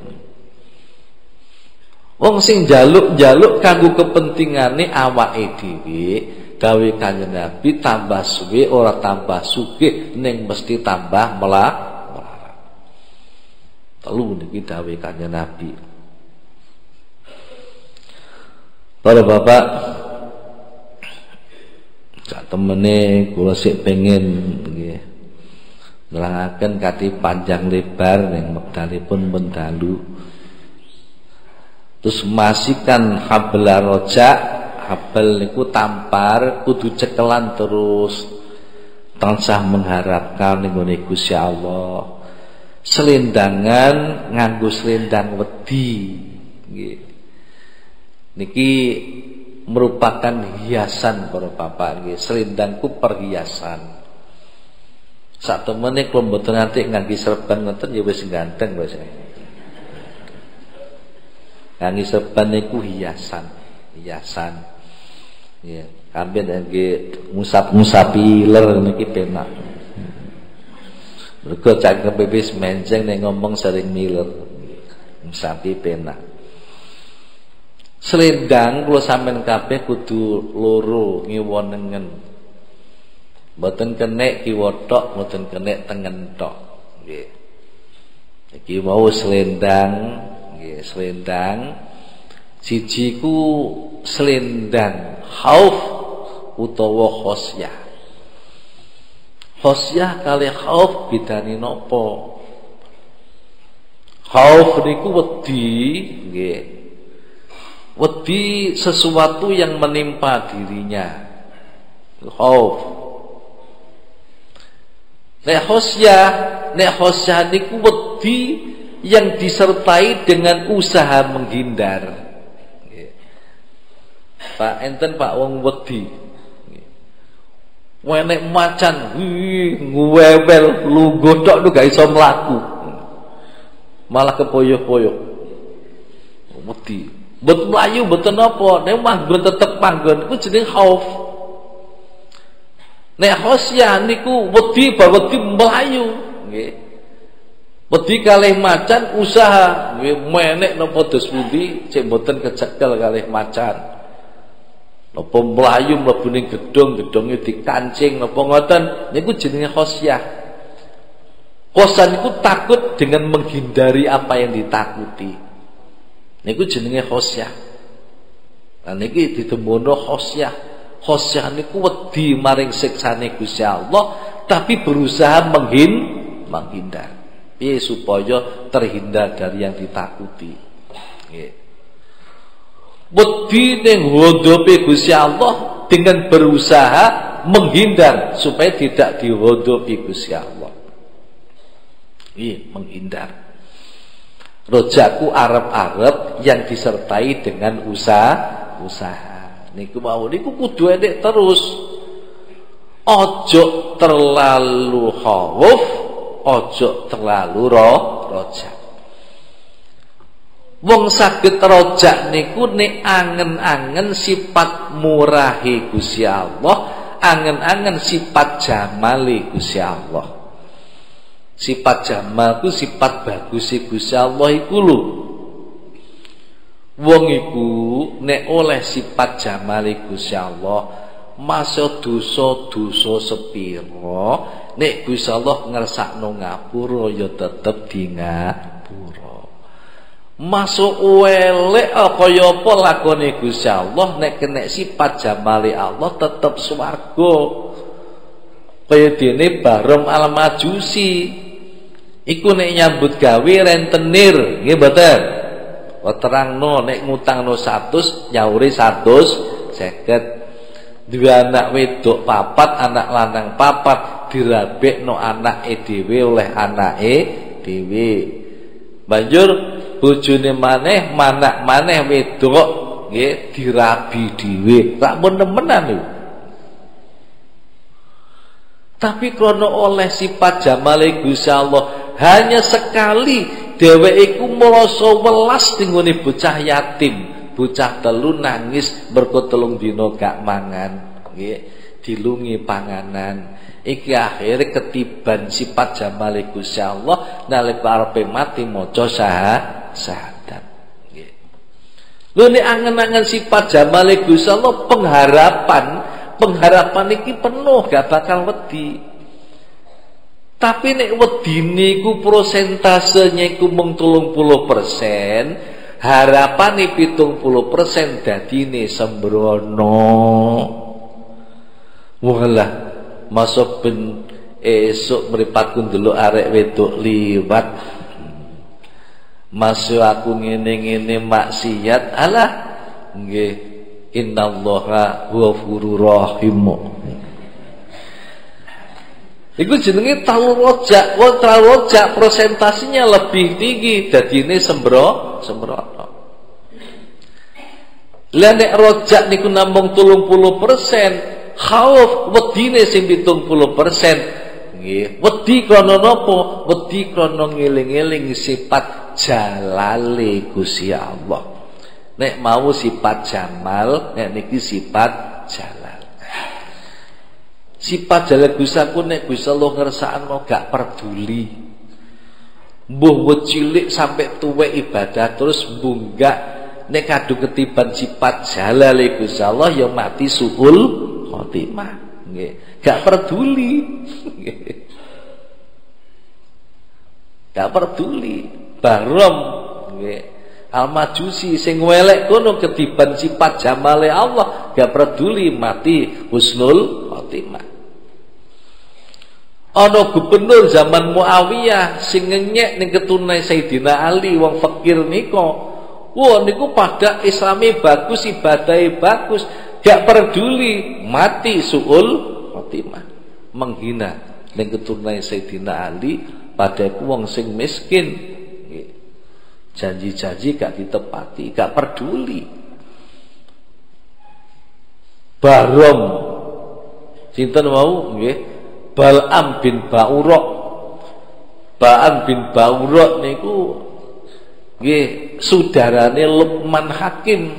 Wong sing njaluk-njaluk kanggo kepentingane awake dhewe, gawe Kanjeng Nabi tambah suwe ora tambah sugih ning mesti tambah melarat. Telu niki dawuh Kanjeng Nabi. Para bapak, sak temene kula sik pengen nggih nerangaken kanthi panjang lebar ning wektalipun mendalu. Terus masikan habl roja, habl niku tampar kudu cekelan terus tansah mengharapkan ning Gusti Allah. Selendangan nganggo selendang wedi nggih. Niki merupakan hiasan para bapak nggih. Selendangku perhiasan. Sak temene kula mboten nate ngangge serban ngoten ya wis ganteng wis. Ngangge serban niku hiasan. Ya, kabeh ngangge ngusap-ngusapi ler niki penak. Mergo cangkem wis menjeng nek ngomong sering miler. Ngusapi penak. Selendang kula sampean kabeh kudu loro ngiwonengen. Mboten kenek kiwa tok, mboten kenek tengen tok. Nggih. Iki wau selendang, nggih, selendang. Siji ku selendang khauf utawa khosyah. Khosyah kali khauf bedane napa? Khauf niku wedi, nggih. Wedi sesuatu yang menimpa dirinya. Khauf. Nek khosyah niku wedi yang disertai dengan usaha menghindar. Pak enten Pak wong wedi. Wenek macan nguwewel lungguh tok gak iso mlaku. Malah kepoyo-poyo. Wedi. Mboten mlayu mboten napa, nek manggon tetep manggon iku jeneng khauf. Nek khosyah niku wedi bar wedi mlayu, nggih. Wedi kalih macan usaha, nggih menek napa dos pundi cek mboten kecekel kalih macan. Napa mlayu mlebu ning gedung, gedunge dikancing napa ngoten, niku jenenge khosyah. Khosyah niku takut dengan menghindari apa yang ditakuti. Niku jenenge khosyah. Lah niki ditembono khosyah. Khosyah niku wedi maring siksane Gusti Allah tapi berusaha menghindar. Piye supaya terhindar dari yang ditakuti. Nggih. Wedi ning hodhope Gusti Allah dengan berusaha menghindar supaya tidak dihodhopi Gusti Allah. Iya, menghindar. Rojaku arep-arep yang disertai dengan usaha. Niku mau niku kudu enek terus. Ojo terlalu khauf, ojo terlalu roja. Wong saged rojak niku nek angen-angen sifat murahi Gusti Allah, angen-angen sifat jamali Gusti Allah. Sifat jamal ku sifat bagus Gusti Allah iku lho. Wong iku nek oleh sifat jamal Gusti Allah, masa dosa-dosa sepira nek Gusti Allah ngersakno ngapura ya tetep di ngapura. Masuk elek kaya apa lakone Gusti Allah nek kena sifat jamali Allah tetep swarga. Kaya dene Barom Al-Majusi iku nek nyambut gawe rentenir, nggih mboten? Wa terangno nek ngutangno 100 nyauri 150. Duwe anak wedok 4, anak lanang 4, dirabekno anake dhewe oleh anake dhewe. Banjur bojone maneh manak maneh wedok nggih dirabi dhewe. Rak men-menan lho. Tapi krana oleh sifat jamale Gusti Allah hanya sekali dheweke iku merasa welas ning bocah yatim, bocah telu nangis mergo 3 dina gak mangan, nggih, dilungi panganan. Iki akhire ketiban sifat jamale Gusti Allah nalika arepe mati maca syahadat. Nggih. Lho nek angen-angen sifat jamale Gusti Allah pengharapan iki penuh gak bakal wedi. Tapi nek wedine iku prosentasenya iku mung 30%, harapane 70% dadine sembrono. Walah, masuk ben esuk mripatku ndelok arek wedok liwat. Masuk aku ngene-ngene maksiat, alah nggih, innallaha ghafurur rahim. Iku jenenge terlalu rojak, presentasinya lebih tinggi, dadine sembrono. Lah nek rojak niku namung 30%, khauf wedine sing 70%. Nggih, wedi krana napa? Wedi krana ngeling-eling sifat jalale Gusti Allah. Nek mau sifat jamal, nek niki sifat jalal. Sifat jalal Gusti aku nek Gusti Allah ngersakno gak peduli. Mbuh cilik sampai tuwek ibadah terus bunggak, nek kadung ketiban sifat jalal Gusti Allah ya mati suul khotimah. Nggih, gak peduli. Gak peduli. Barom nggih. Al-Majusi sing welek kono ketiban sifat jamale Allah gak peduli mati husnul khotimah. Ana gubernur zaman Muawiyah sing ngenyek ning keturunan Sayyidina Ali wong fakir nika. Wah niku pada Islami bagus, ibadahe bagus, gak peduli mati suul khotimah. Menghina ning keturunan Sayyidina Ali pada wong sing miskin. Janji-janji gak ditepati, gak peduli. Barom sinten wau nggih? Bal'am bin Ba'urok. Ba'am bin Ba'urok niku nggih saudarane Luqman Hakim.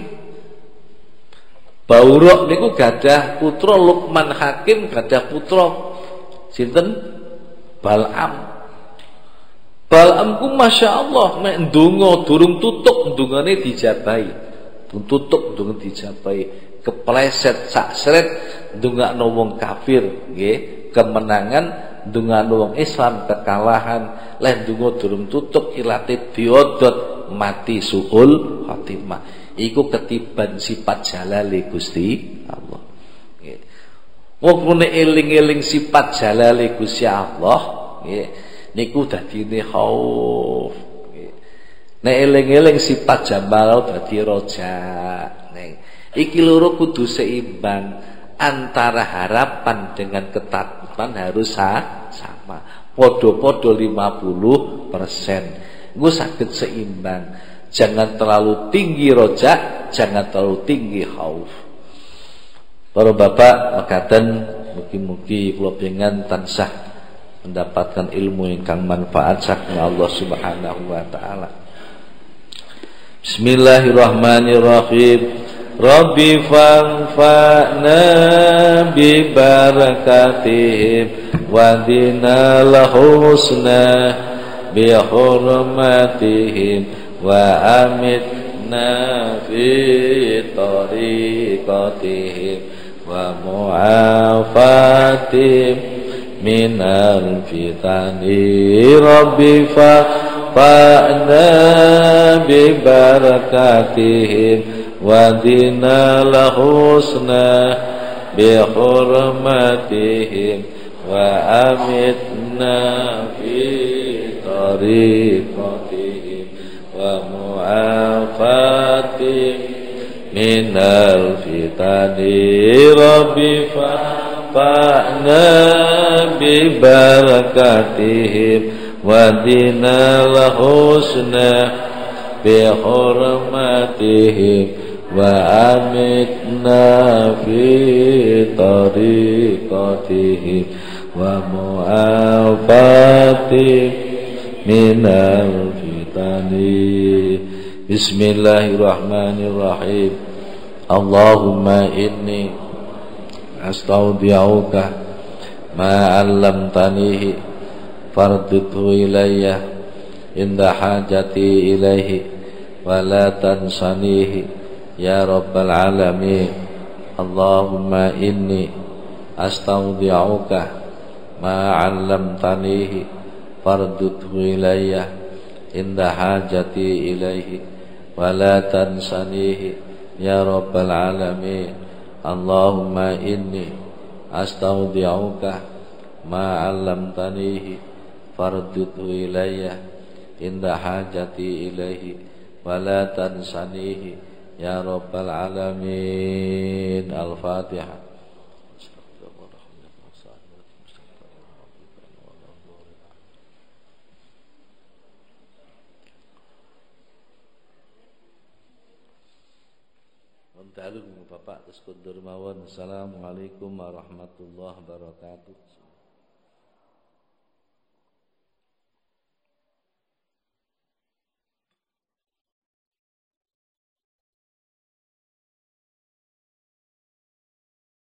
Ba'urok niku gadah putra, Luqman Hakim gadah putra sinten? Bal'am. Bal'am ku Masya Allah nek ndonga durung tutup ndongane dijabahi. Durung tutup ndonga dijabahi. Kepleset sak sret ndongakno wong kafir nggih, kemenangan ndongakno wong Islam kekalahan. Leh ndonga durung tutup ilate diodot mati suul khotimah. Iku ketiban sifat jalale Gusti Allah. Nggih. Wong nek eling-eling sifat jalale Gusti Allah nggih niku dadine khauf. Nek eling-eling sifat jamal dadi rojak. Iki loro kudu seimbang, antara harapan dengan ketakutan harus sama. Podo-podo 50%. Engko saged seimbang. Jangan terlalu tinggi rojak, jangan terlalu tinggi khauf. Para bapak mekaten mugi-mugi kula pengen tansah mendapatkan ilmu ingkang manfaat saking Allah Subhanahu wa taala. Bismillahirrahmanirrahim. Rabbi fanfa'na bi barakatihim wa dina lahusna bi hurmatihim wa amitna fi tariqatihim wa mu'afatihim minal fitani. Rabbi fa'na bi barakatihim wa dina lahusna bi hurmatihim wa amitna fi tariqatihim wa mu'afatihim minal fitani. Rabbi fa'na bi barakatihim wa dina lahusna bi hurmatihim wa amitna fi tariqatihim wa mu'afatihim minal fitani. Bismillahirrahmanirrahim. Allahumma inni astaudi'uka ma 'allamtanihi fardidhu ilayya inda hajati ilaihi wa la tansanihi ya rabbal alamin. Allahumma inni astaudi'uka ma 'allamtanihi fardidhu ilayya inda hajati ilaihi wa la tansanihi ya rabbal alamin. Allahumma inni astaudi'uka ma 'allamtanihi fardidhu ilayya inda hajati ilaihi wa la tansanihi ya rabbal alamin. Al-Fatihah. Bapak terus kundur mawon. Assalamualaikum warahmatullahi wabarakatuh.